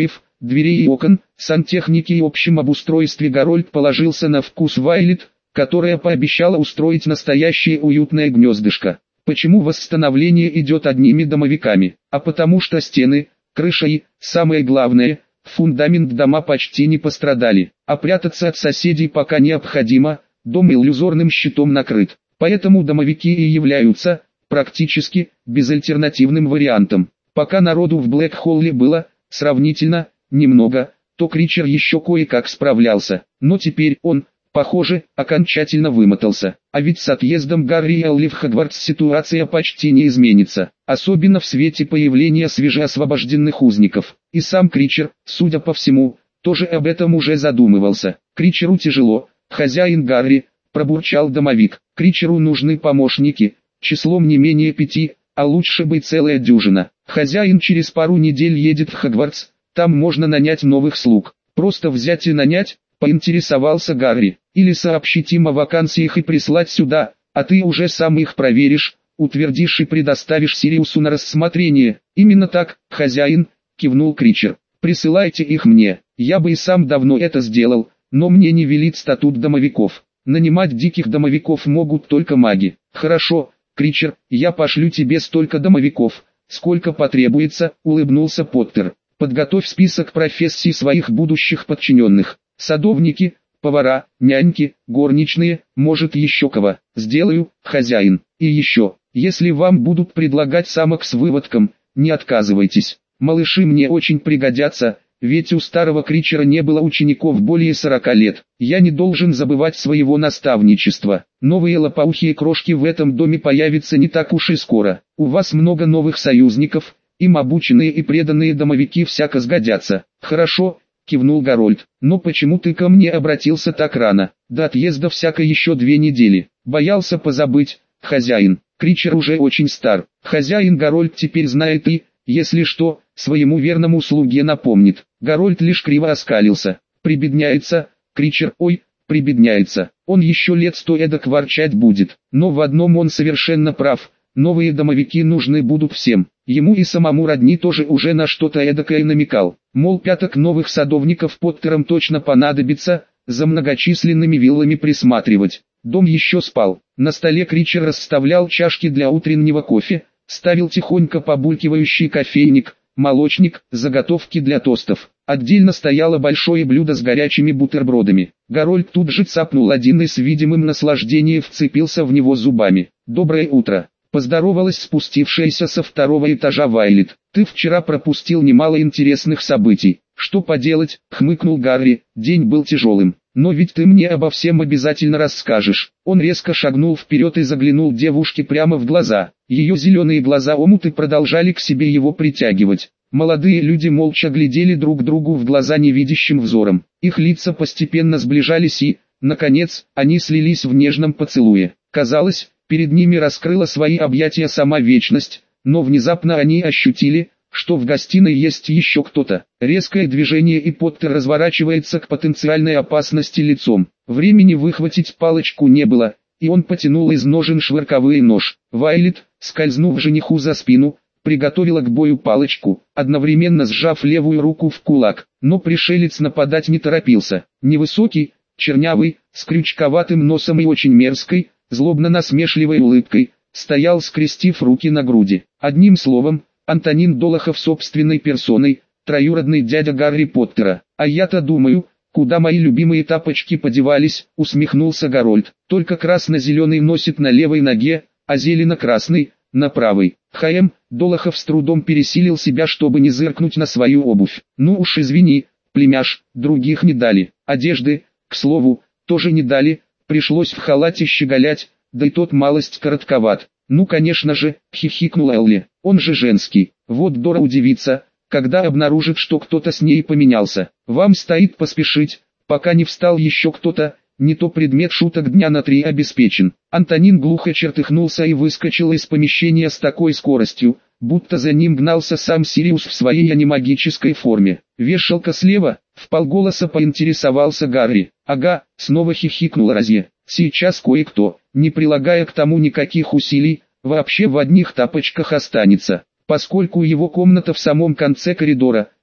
дверей и окон, сантехники и общем обустройстве Гарольд положился на вкус Вайлет, которая пообещала устроить настоящее уютное гнездышко. Почему восстановление идет одними домовиками? А потому что стены, крыша и, самое главное, фундамент дома почти не пострадали. А прятаться от соседей пока необходимо, дом иллюзорным щитом накрыт. Поэтому домовики и являются, практически, безальтернативным вариантом. Пока народу в Блэк-Холле было, сравнительно, немного, то Кричер еще кое-как справлялся. Но теперь он, похоже, окончательно вымотался. А ведь с отъездом Гарри и Элли в Хогвартс ситуация почти не изменится. Особенно в свете появления свежеосвобожденных узников. И сам Кричер, судя по всему, тоже об этом уже задумывался. Кричеру тяжело, хозяин Гарри, пробурчал домовик. Кричеру нужны помощники, числом не менее 5, а лучше бы целая дюжина. Хозяин через пару недель едет в Хогвартс, там можно нанять новых слуг. Просто взять и нанять, поинтересовался Гарри. Или сообщить им о вакансиях и прислать сюда, а ты уже сам их проверишь, утвердишь и предоставишь Сириусу на рассмотрение. Именно так, хозяин, кивнул Кричер. Присылайте их мне, я бы и сам давно это сделал, но мне не велит статут домовиков. Нанимать диких домовиков могут только маги. Хорошо, Кричер, я пошлю тебе столько домовиков, сколько потребуется, улыбнулся Поттер. Подготовь список профессий своих будущих подчиненных. Садовники, повара, няньки, горничные, может еще кого. Сделаю, хозяин. И еще, если вам будут предлагать самок с выводком, не отказывайтесь. Малыши мне очень пригодятся, ведь у старого Кричера не было учеников более 40 лет. Я не должен забывать своего наставничества. Новые лопоухие крошки в этом доме появятся не так уж и скоро. У вас много новых союзников, им обученные и преданные домовики всяко сгодятся. Хорошо, кивнул Гарольд. Но почему ты ко мне обратился так рано? До отъезда всяко еще 2 недели. Боялся позабыть, хозяин. Кричер уже очень стар. Хозяин Гарольд теперь знает и, если что, своему верному слуге напомнит. Гарольд лишь криво оскалился. Прибедняется, Кричер, ой, прибедняется. Он еще лет 100 эдак ворчать будет. Но в одном он совершенно прав. Новые домовики нужны будут всем. Ему и самому родни тоже уже на что-то эдакое намекал. Мол, 5 новых садовников Поттерам точно понадобится, за многочисленными виллами присматривать. Дом еще спал. На столе Кричер расставлял чашки для утреннего кофе, ставил тихонько побулькивающий кофейник, молочник, заготовки для тостов. Отдельно стояло большое блюдо с горячими бутербродами. Гарольд тут же цапнул один и с видимым наслаждением вцепился в него зубами. «Доброе утро!» Поздоровалась спустившаяся со 2-го этажа Вайлет. «Ты вчера пропустил немало интересных событий». «Что поделать?» — хмыкнул Гарри. «День был тяжелым. Но ведь ты мне обо всем обязательно расскажешь». Он резко шагнул вперед и заглянул девушке прямо в глаза. Ее зеленые глаза-омуты продолжали к себе его притягивать. Молодые люди молча глядели друг другу в глаза невидящим взором. Их лица постепенно сближались и, наконец, они слились в нежном поцелуе. Казалось, перед ними раскрыла свои объятия сама вечность, но внезапно они ощутили, что в гостиной есть еще кто-то. Резкое движение, и Поттер разворачивается к потенциальной опасности лицом. Времени выхватить палочку не было, и он потянул из ножен швырковый нож. Вайлет, скользнув жениху за спину, приготовила к бою палочку, одновременно сжав левую руку в кулак. Но пришелец нападать не торопился. Невысокий, чернявый, с крючковатым носом и очень мерзкой, злобно-насмешливой улыбкой, стоял, скрестив руки на груди. Одним словом, Антонин Долохов собственной персоной, троюродный дядя Гарри Поттера. «А я-то думаю, куда мои любимые тапочки подевались?» — усмехнулся Гарольд. «Только красно-зеленый носит на левой ноге, а зелено-красный — на правой». Долохов с трудом пересилил себя, чтобы не зыркнуть на свою обувь. «Ну уж извини, племяш, других не дали. Одежды, к слову, тоже не дали, пришлось в халате щеголять, да и тот малость коротковат». «Ну конечно же», — хихикнула Элли, — «он же женский». Вот Дора удивится, когда обнаружит, что кто-то с ней поменялся. Вам стоит поспешить, пока не встал еще кто-то, не то предмет шуток дня на 3 обеспечен. Антонин глухо чертыхнулся и выскочил из помещения с такой скоростью, будто за ним гнался сам Сириус в своей анимагической форме. «Вешалка слева?» — вполголоса поинтересовался Гарри. «Ага», — снова хихикнул Розье. «Сейчас кое-кто, не прилагая к тому никаких усилий, вообще в одних тапочках останется, поскольку его комната в самом конце коридора,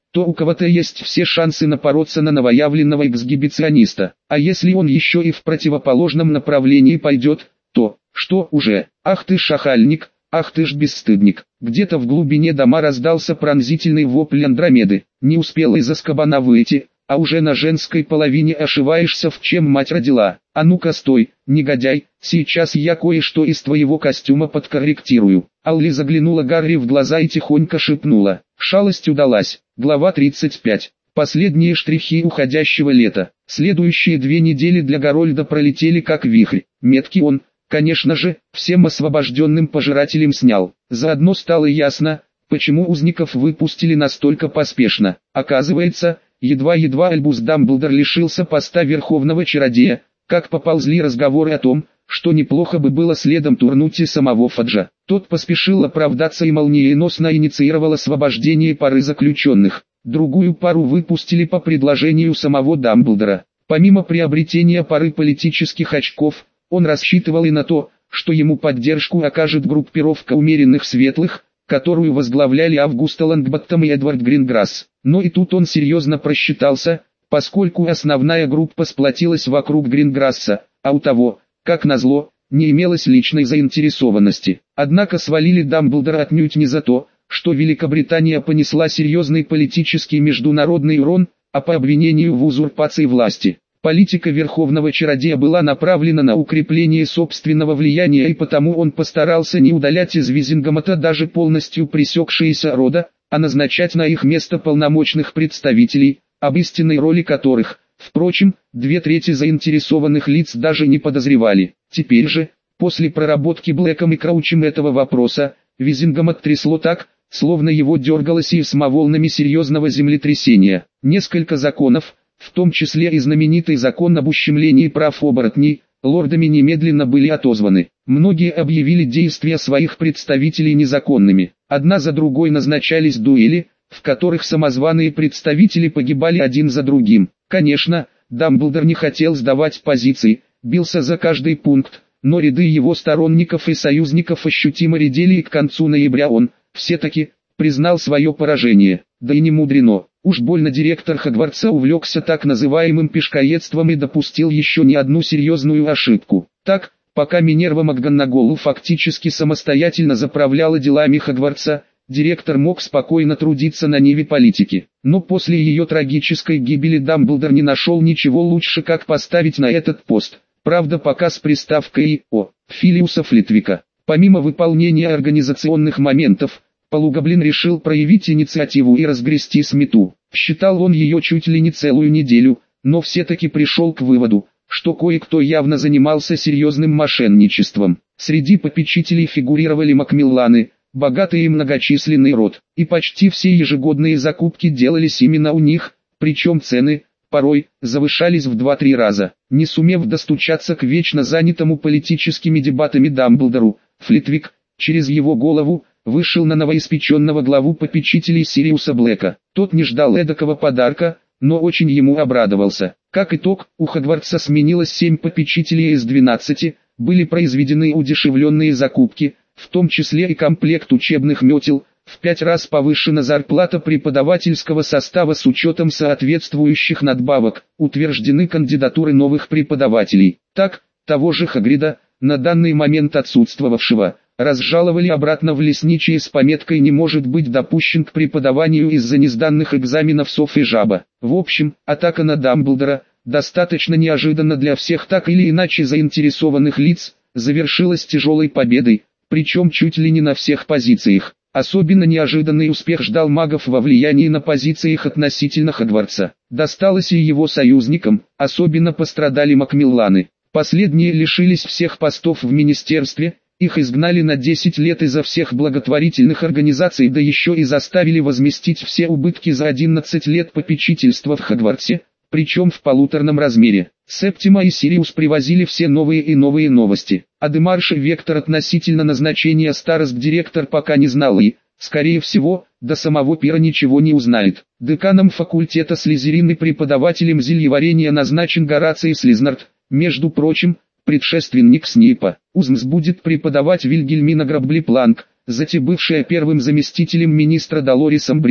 то у кого-то есть все шансы напороться на новоявленного эксгибициониста. А если он еще и в противоположном направлении пойдет, то, что уже, ах ты шахальник, ах ты ж бесстыдник. Где-то в глубине дома раздался пронзительный вопль Андромеды. Не успела из Азкабана выйти, а уже на женской половине ошиваешься, в чем мать родила. А ну-ка стой, негодяй, сейчас я кое-что из твоего костюма подкорректирую. Алли заглянула Гарри в глаза и тихонько шепнула. Шалость удалась. Глава 35. Последние штрихи уходящего лета. Следующие 2 недели для Гарольда пролетели как вихрь. Метки он, конечно же, всем освобожденным пожирателям снял. Заодно стало ясно, почему узников выпустили настолько поспешно. Оказывается, едва-едва Альбус Дамблдор лишился поста Верховного Чародея, как поползли разговоры о том, что неплохо бы было следом турнуть и самого Фаджа. Тот поспешил оправдаться и молниеносно инициировал освобождение пары заключенных. Другую пару выпустили по предложению самого Дамблдора. Помимо приобретения пары политических очков, он рассчитывал и на то, что ему поддержку окажет группировка умеренных светлых, которую возглавляли Августа Лонгботтом и Эдвард Гринграсс. Но и тут он серьезно просчитался, поскольку основная группа сплотилась вокруг Гринграсса, а у того, как назло, не имелось личной заинтересованности. Однако свалили Дамблдора отнюдь не за то, что Великобритания понесла серьезный политический международный урон, а по обвинению в узурпации власти. Политика Верховного Чародея была направлена на укрепление собственного влияния, и потому он постарался не удалять из Визингомота даже полностью пресекшиеся рода, а назначать на их место полномочных представителей, об истинной роли которых, впрочем, 2/3 заинтересованных лиц даже не подозревали. Теперь же, после проработки Блэком и Краучем этого вопроса, Визингомот трясло так, словно его дергало сейсмоволнами серьезного землетрясения. Несколько законов, в том числе и знаменитый закон об ущемлении прав оборотней, лордами немедленно были отозваны. Многие объявили действия своих представителей незаконными. Одна за другой назначались дуэли, в которых самозваные представители погибали один за другим. Конечно, Дамблдор не хотел сдавать позиции, бился за каждый пункт, но ряды его сторонников и союзников ощутимо редели, и к концу ноября он, все-таки, признал свое поражение. Да и не мудрено, уж больно директор Хогвартса увлекся так называемым пешкоедством и допустил еще не одну серьезную ошибку. Так, пока Минерва МакГонагал фактически самостоятельно заправляла делами Хогвартса, директор мог спокойно трудиться на ниве политики. Но после ее трагической гибели Дамблдор не нашел ничего лучше, как поставить на этот пост. Правда, пока с приставкой «О» Филиуса Флитвика. Помимо выполнения организационных моментов, Полугоблин решил проявить инициативу и разгрести смету. Считал он ее чуть ли не целую неделю, но все-таки пришел к выводу, что кое-кто явно занимался серьезным мошенничеством. Среди попечителей фигурировали Макмилланы, богатый и многочисленный род, и почти все ежегодные закупки делались именно у них, причем цены, порой, завышались в 2-3 раза. Не сумев достучаться к вечно занятому политическими дебатами Дамблдору, Флитвик, через его голову, вышел на новоиспеченного главу попечителей Сириуса Блэка. Тот не ждал эдакого подарка, но очень ему обрадовался. Как итог, у Хогвартса сменилось 7 попечителей из 12, были произведены удешевленные закупки, в том числе и комплект учебных метел, в 5 раз повышена зарплата преподавательского состава с учетом соответствующих надбавок, утверждены кандидатуры новых преподавателей. Так, того же Хагрида, на данный момент отсутствовавшего, разжаловали обратно в лесничие с пометкой «Не может быть допущен к преподаванию из-за несданных экзаменов сов и жаба». В общем, атака на Дамблдора, достаточно неожиданно для всех так или иначе заинтересованных лиц, завершилась тяжелой победой, причем чуть ли не на всех позициях. Особенно неожиданный успех ждал магов во влиянии на позициях относительно Хогвартса. Досталось и его союзникам, особенно пострадали Макмилланы. Последние лишились всех постов в министерстве, их изгнали на 10 лет изо всех благотворительных организаций, да еще и заставили возместить все убытки за 11 лет попечительства в Хогвартсе, причем в полуторном размере. Септима и Сириус привозили все новые и новые новости. А Демарш и Вектор относительно назначения старост директор пока не знал и, скорее всего, до самого пира ничего не узнает. Деканом факультета Слизерин и преподавателем зельеварения назначен Гораций Слизнард, между прочим, предшественник Снейпа. УЗМС будет преподавать Вильгельмина Грабли-Планк, затем бывшая первым заместителем министра Долорис Амбридж,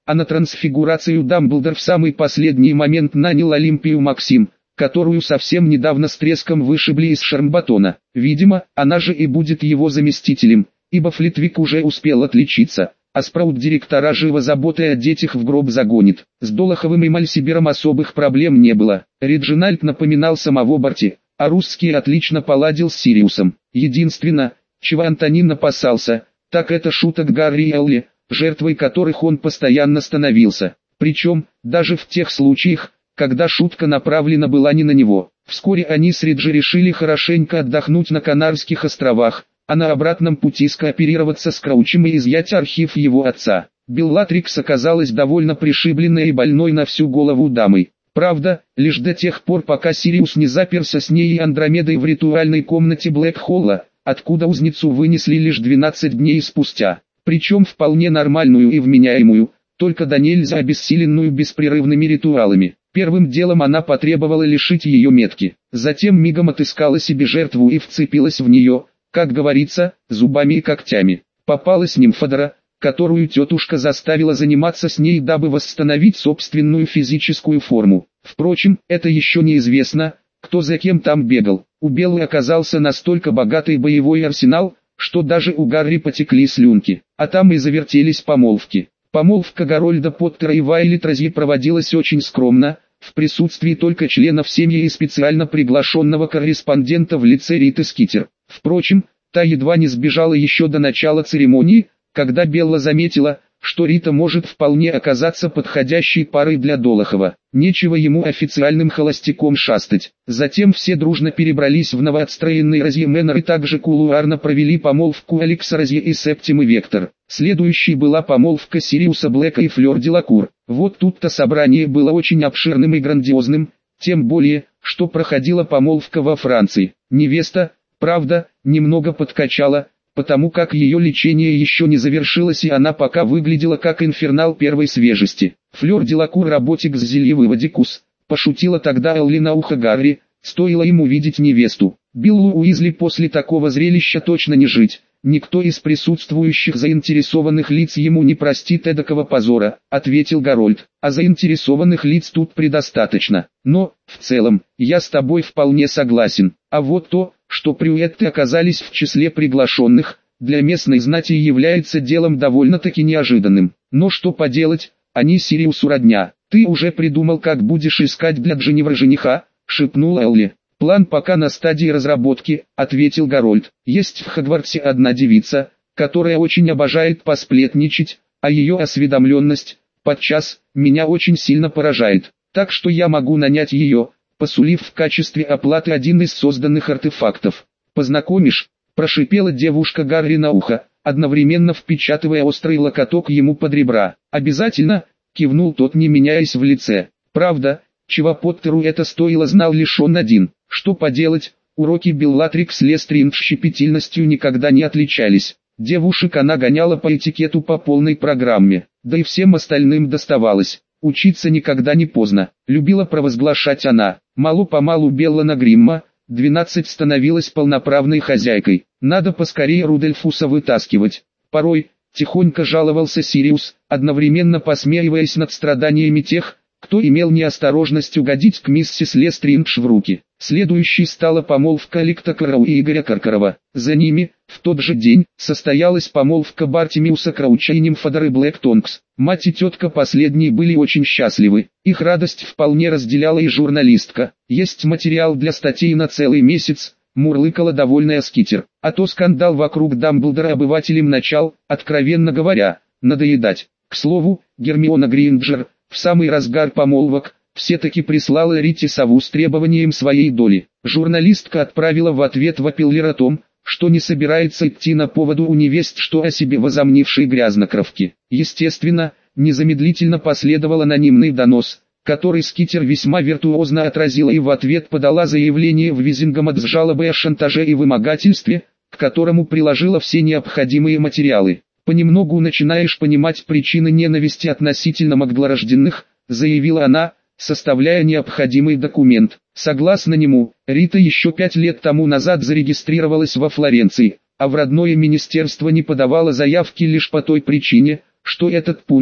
а на трансфигурацию Дамблдор в самый последний момент нанял Олимпию Максим, которую совсем недавно с треском вышибли из Шармбатона. Видимо, она же и будет его заместителем, ибо Флитвик уже успел отличиться, а Спраут директора живо заботой о детях в гроб загонит. С Долоховым и Мальсибером особых проблем не было. Реджинальд напоминал самого Барти, а русский отлично поладил с Сириусом. Единственное, чего Антонин опасался, так это шуток Гарри и Элли, жертвой которых он постоянно становился. Причем, даже в тех случаях, когда шутка направлена была не на него. Вскоре они с Риджи решили хорошенько отдохнуть на Канарских островах, а на обратном пути скооперироваться с Краучем и изъять архив его отца. Беллатрикс оказалась довольно пришибленной и больной на всю голову дамой. Правда, лишь до тех пор, пока Сириус не заперся с ней и Андромедой в ритуальной комнате Блэкхолла, откуда узницу вынесли лишь 12 дней спустя. Причем вполне нормальную и вменяемую, только до нельзя обессиленную беспрерывными ритуалами. Первым делом она потребовала лишить ее метки, затем мигом отыскала себе жертву и вцепилась в нее, как говорится, зубами и когтями. Попалась Нимфодора, которую тетушка заставила заниматься с ней, дабы восстановить собственную физическую форму. Впрочем, это еще неизвестно, кто за кем там бегал. У Беллы оказался настолько богатый боевой арсенал, что даже у Гарри потекли слюнки, а там и завертелись помолвки. Помолвка Гарольда Поттера и Вайлет Розье проводилась очень скромно, в присутствии только членов семьи и специально приглашенного корреспондента в лице Риты Скитер. Впрочем, та едва не сбежала еще до начала церемонии, когда Белла заметила, что Рита может вполне оказаться подходящей парой для Долохова. Нечего ему официальным холостяком шастать. Затем все дружно перебрались в новоотстроенный Розье Мэннер и также кулуарно провели помолвку Алекса Розье и Септимы Вектор. Следующей была помолвка Сириуса Блэка и Флёр Делакур. Вот тут-то собрание было очень обширным и грандиозным, тем более, что проходила помолвка во Франции. Невеста, правда, немного подкачала, потому как ее лечение еще не завершилось и она пока выглядела как инфернал первой свежести. Флёр Делакур, работик с зельевыводикус, пошутила тогда Элли на ухо Гарри, стоило ему видеть невесту. Биллу Уизли после такого зрелища точно не жить, никто из присутствующих заинтересованных лиц ему не простит эдакого позора, ответил Гарольд, а заинтересованных лиц тут предостаточно. Но, в целом, я с тобой вполне согласен, а вот то, что Прюетты оказались в числе приглашенных, для местной знати является делом довольно-таки неожиданным. Но что поделать, они Сириусу родня. Ты уже придумал, как будешь искать для Дженнифер жениха, шепнул Элли. План пока на стадии разработки, ответил Гарольд. Есть в Хогвартсе одна девица, которая очень обожает посплетничать, а ее осведомленность, подчас, меня очень сильно поражает. Так что я могу нанять ее, посулив в качестве оплаты один из созданных артефактов. «Познакомишь?» – прошипела девушка Гарри на ухо, одновременно впечатывая острый локоток ему под ребра. «Обязательно!» – кивнул тот, не меняясь в лице. «Правда, чего Поттеру это стоило, знал лишь он один. Что поделать, уроки Беллатрикс Лестринг щепетильностью никогда не отличались. Девушек она гоняла по этикету по полной программе, да и всем остальным доставалось. Учиться никогда не поздно, любила провозглашать она. Мало-помалу Белла Гримма, 12, становилась полноправной хозяйкой. Надо поскорее Рудольфуса вытаскивать. Порой, тихонько жаловался Сириус, одновременно посмеиваясь над страданиями тех, кто имел неосторожность угодить к миссис Лестриндж в руки. Следующей стала помолвка Ликта Кроу и Игоря Каркарова. За ними, в тот же день, состоялась помолвка Бартимиуса Крауча и Нимфодоры Блэктонкс. Мать и тетка последние были очень счастливы. Их радость вполне разделяла и журналистка. Есть материал для статей на целый месяц, мурлыкала довольная Скитер. А то скандал вокруг Дамблдора обывателям начал, откровенно говоря, надоедать. К слову, Гермиона Грейнджер, в самый разгар помолвок, все-таки прислала Рите сову с требованием своей доли. Журналистка отправила в ответ вопилер о том, что не собирается идти на поводу у невест, что о себе возомнившей грязнокровки. Естественно, незамедлительно последовал анонимный донос, который Скитер весьма виртуозно отразила и в ответ подала заявление в Визингомат с жалобой о шантаже и вымогательстве, к которому приложила все необходимые материалы. «Понемногу начинаешь понимать причины ненависти относительно мглорожденных», заявила она, составляя необходимый документ. Согласно нему, Рита еще 5 лет тому назад зарегистрировалась во Флоренции, а в родное министерство не подавала заявки лишь по той причине, что этот пункт,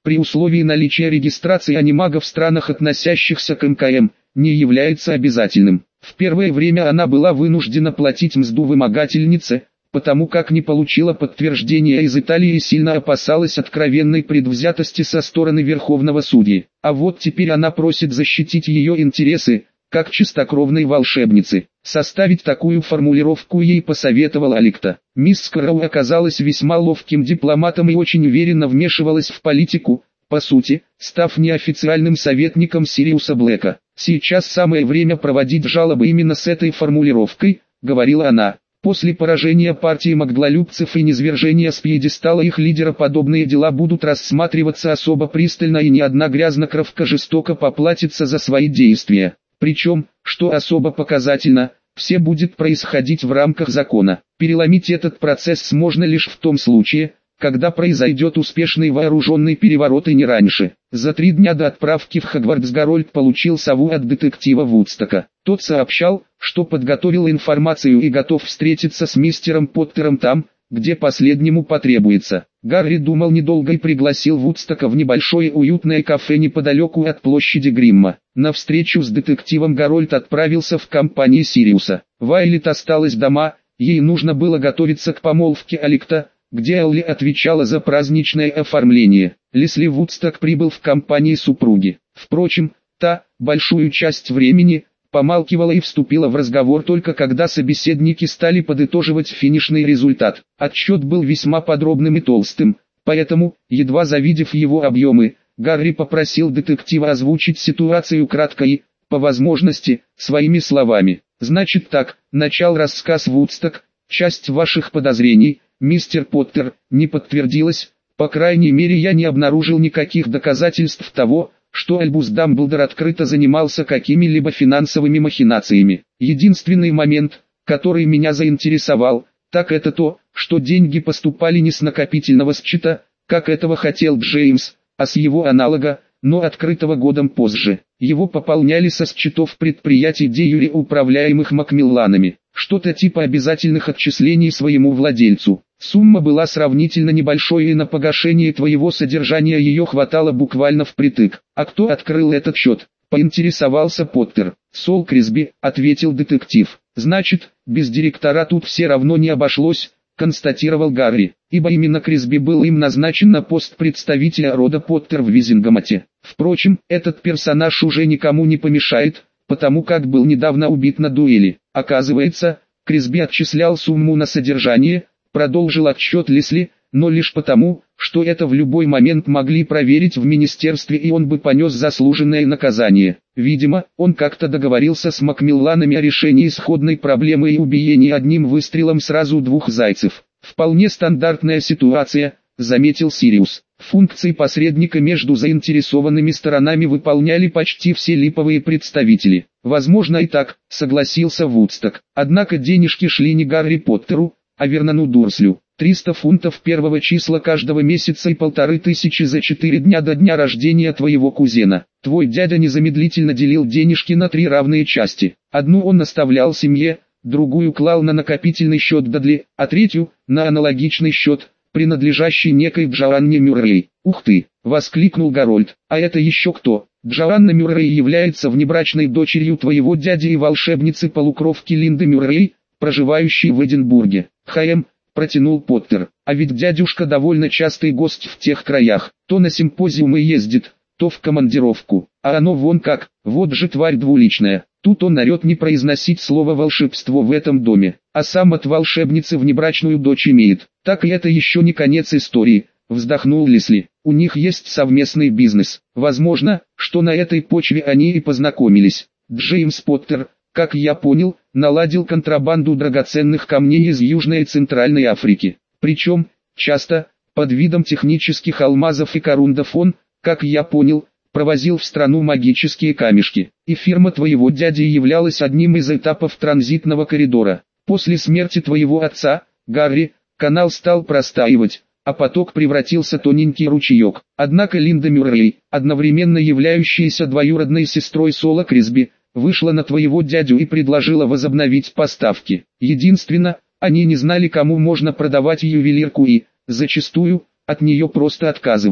при условии наличия регистрации анимага в странах, относящихся к МКМ, не является обязательным. В первое время она была вынуждена платить мзду вымогательнице, потому как не получила подтверждения из Италии и сильно опасалась откровенной предвзятости со стороны Верховного судьи. А вот теперь она просит защитить ее интересы, как чистокровной волшебницы. Составить такую формулировку ей посоветовал Аликта. Мисс Скороу оказалась весьма ловким дипломатом и очень уверенно вмешивалась в политику, по сути, став неофициальным советником Сириуса Блэка. «Сейчас самое время проводить жалобы именно с этой формулировкой», — говорила она. «После поражения партии магдалюбцев и низвержения с пьедестала их лидера подобные дела будут рассматриваться особо пристально, и ни одна грязнокровка жестоко поплатится за свои действия. Причем, что особо показательно, все будет происходить в рамках закона. Переломить этот процесс можно лишь в том случае, когда произойдет успешный вооруженный переворот, и не раньше». За 3 дня до отправки в Хогвартс Гарольд получил сову от детектива Вудстока. Тот сообщал, что подготовил информацию и готов встретиться с мистером Поттером там, где последнему потребуется. Гарри думал недолго и пригласил Вудстока в небольшое уютное кафе неподалеку от площади Гримма. На встречу с детективом Гарольд отправился в компании Сириуса. Вайлет осталась дома, ей нужно было готовиться к помолвке Аликта, где Элли отвечала за праздничное оформление. Лесли Вудсток прибыл в компании супруги. Впрочем, та, большую часть времени, помалкивала и вступила в разговор только когда собеседники стали подытоживать финишный результат. Отчет был весьма подробным и толстым, поэтому, едва завидев его объемы, Гарри попросил детектива озвучить ситуацию кратко и, по возможности, своими словами. «Значит так», — начал рассказ Вудсток, — «часть ваших подозрений, мистер Поттер, не подтвердилась, по крайней мере я не обнаружил никаких доказательств того, что Альбус Дамблдор открыто занимался какими-либо финансовыми махинациями. Единственный момент, который меня заинтересовал, так это то, что деньги поступали не с накопительного счета, как этого хотел Джеймс, а с его аналога, но открытого годом позже. Его пополняли со счетов предприятий Деюри, управляемых Макмилланами, что-то типа обязательных отчислений своему владельцу. Сумма была сравнительно небольшой, и на погашение твоего содержания ее хватало буквально впритык. А кто открыл этот счет? Поинтересовался Поттер. «Сол Крисби», — ответил детектив. «Значит, без директора тут все равно не обошлось», — констатировал Гарри, ибо именно Крисби был им назначен на пост представителя рода Поттер в Визингамате. Впрочем, этот персонаж уже никому не помешает, потому как был недавно убит на дуэли. Оказывается, Крисби отчислял сумму на содержание, продолжил отсчет Лесли, но лишь потому, что это в любой момент могли проверить в министерстве, и он бы понес заслуженное наказание. Видимо, он как-то договорился с Макмилланами о решении исходной проблемы и убиении одним выстрелом сразу 2 зайцев. «Вполне стандартная ситуация», — заметил Сириус. Функции посредника между заинтересованными сторонами выполняли почти все липовые представители. «Возможно и так», — согласился Вудсток. «Однако денежки шли не Гарри Поттеру, а Вернону Дурслю. 300 фунтов первого числа каждого месяца и 1500 за 4 дня до дня рождения твоего кузена. Твой дядя незамедлительно делил денежки на 3 равные части. Одну он оставлял семье, другую клал на накопительный счет Дадли, а третью — на аналогичный счет, принадлежащий некой Джоанне Мюррей». «Ух ты!» — воскликнул Гарольд. «А это еще кто?» «Джоанна Мюррей является внебрачной дочерью твоего дяди и волшебницы-полукровки Линды Мюррей, проживающей в Эдинбурге». «Хаем», — протянул Поттер, — «а ведь дядюшка довольно частый гость в тех краях, то на симпозиумы ездит, то в командировку, а оно вон как, вот же тварь двуличная». Тут он орет не произносить слово «волшебство» в этом доме, а сам от волшебницы внебрачную дочь имеет. «Так и это еще не конец истории», — вздохнул Лесли. «У них есть совместный бизнес. Возможно, что на этой почве они и познакомились. Джеймс Поттер, как я понял, наладил контрабанду драгоценных камней из Южной и Центральной Африки. Причем, часто, под видом технических алмазов и корундов он, как я понял, провозил в страну магические камешки. И фирма твоего дяди являлась одним из этапов транзитного коридора. После смерти твоего отца, Гарри, канал стал простаивать, а поток превратился в тоненький ручеек. Однако Линда Мюррей, одновременно являющаяся двоюродной сестрой Сола Крисби, вышла на твоего дядю и предложила возобновить поставки. Единственно, они не знали, кому можно продавать ювелирку и, зачастую, от нее просто отказывались.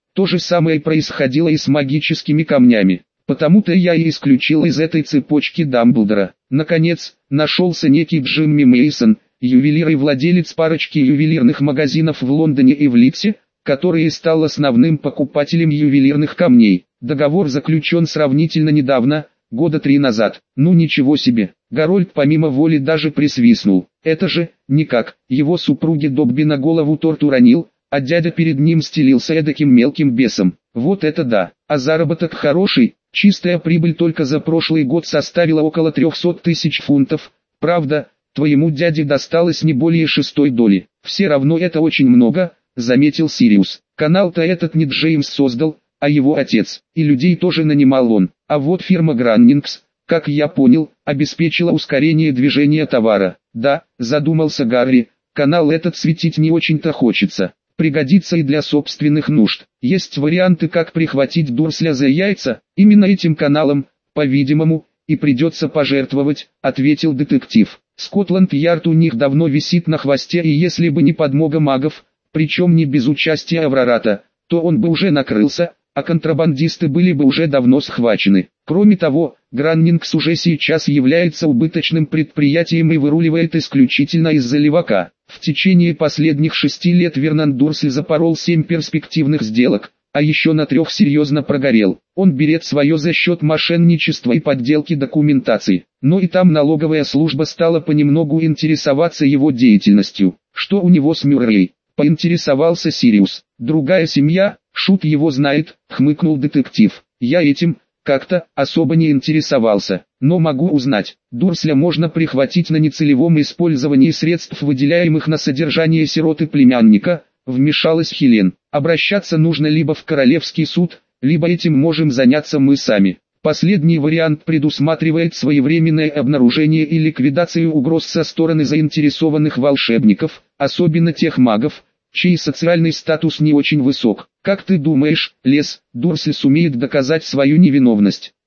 То же самое происходило и с магическими камнями. Потому-то я и исключил из этой цепочки Дамблдора. Наконец, нашелся некий Джимми Мейсон, ювелир и владелец парочки ювелирных магазинов в Лондоне и в Лидсе, который стал основным покупателем ювелирных камней. Договор заключен сравнительно недавно, года 3 назад. Ну ничего себе, Гарольд помимо воли даже присвистнул. Это же, никак, его супруге Добби на голову торт уронил, а дядя перед ним стелился эдаким мелким бесом. Вот это да, а заработок хороший. Чистая прибыль только за прошлый год составила около 300 тысяч фунтов. Правда, твоему дяде досталось не более 1/6 доли. Все равно это очень много, заметил Сириус. Канал-то этот не Джеймс создал, а его отец. И людей тоже нанимал он. А вот фирма Граннингс, как я понял, обеспечила ускорение движения товара. Да, задумался Гарри, канал этот светить не очень-то хочется. Пригодится и для собственных нужд. Есть варианты, как прихватить Дурсля за яйца, именно этим каналом, по-видимому, и придется пожертвовать, ответил детектив. Скотланд-Ярд у них давно висит на хвосте, и если бы не подмога магов, причем не без участия Аврората, то он бы уже накрылся, а контрабандисты были бы уже давно схвачены. Кроме того, Граннингс уже сейчас является убыточным предприятием и выруливает исключительно из-за левака. В течение последних 6 лет Вернон Дурсль запорол 7 перспективных сделок, а еще на 3 серьезно прогорел. Он берет свое за счет мошенничества и подделки документации. Но и там налоговая служба стала понемногу интересоваться его деятельностью. Что у него с Мюррей? Поинтересовался Сириус. Другая семья, шут его знает, хмыкнул детектив. Я этим, как-то, особо не интересовался, но могу узнать. Дурсля можно прихватить на нецелевом использовании средств, выделяемых на содержание сироты племянника, вмешалась Хелен. Обращаться нужно либо в Королевский суд, либо этим можем заняться мы сами. Последний вариант предусматривает своевременное обнаружение и ликвидацию угроз со стороны заинтересованных волшебников, особенно тех магов, чей социальный статус не очень высок. Как ты думаешь, Лес, Дурсль сумеет доказать свою невиновность?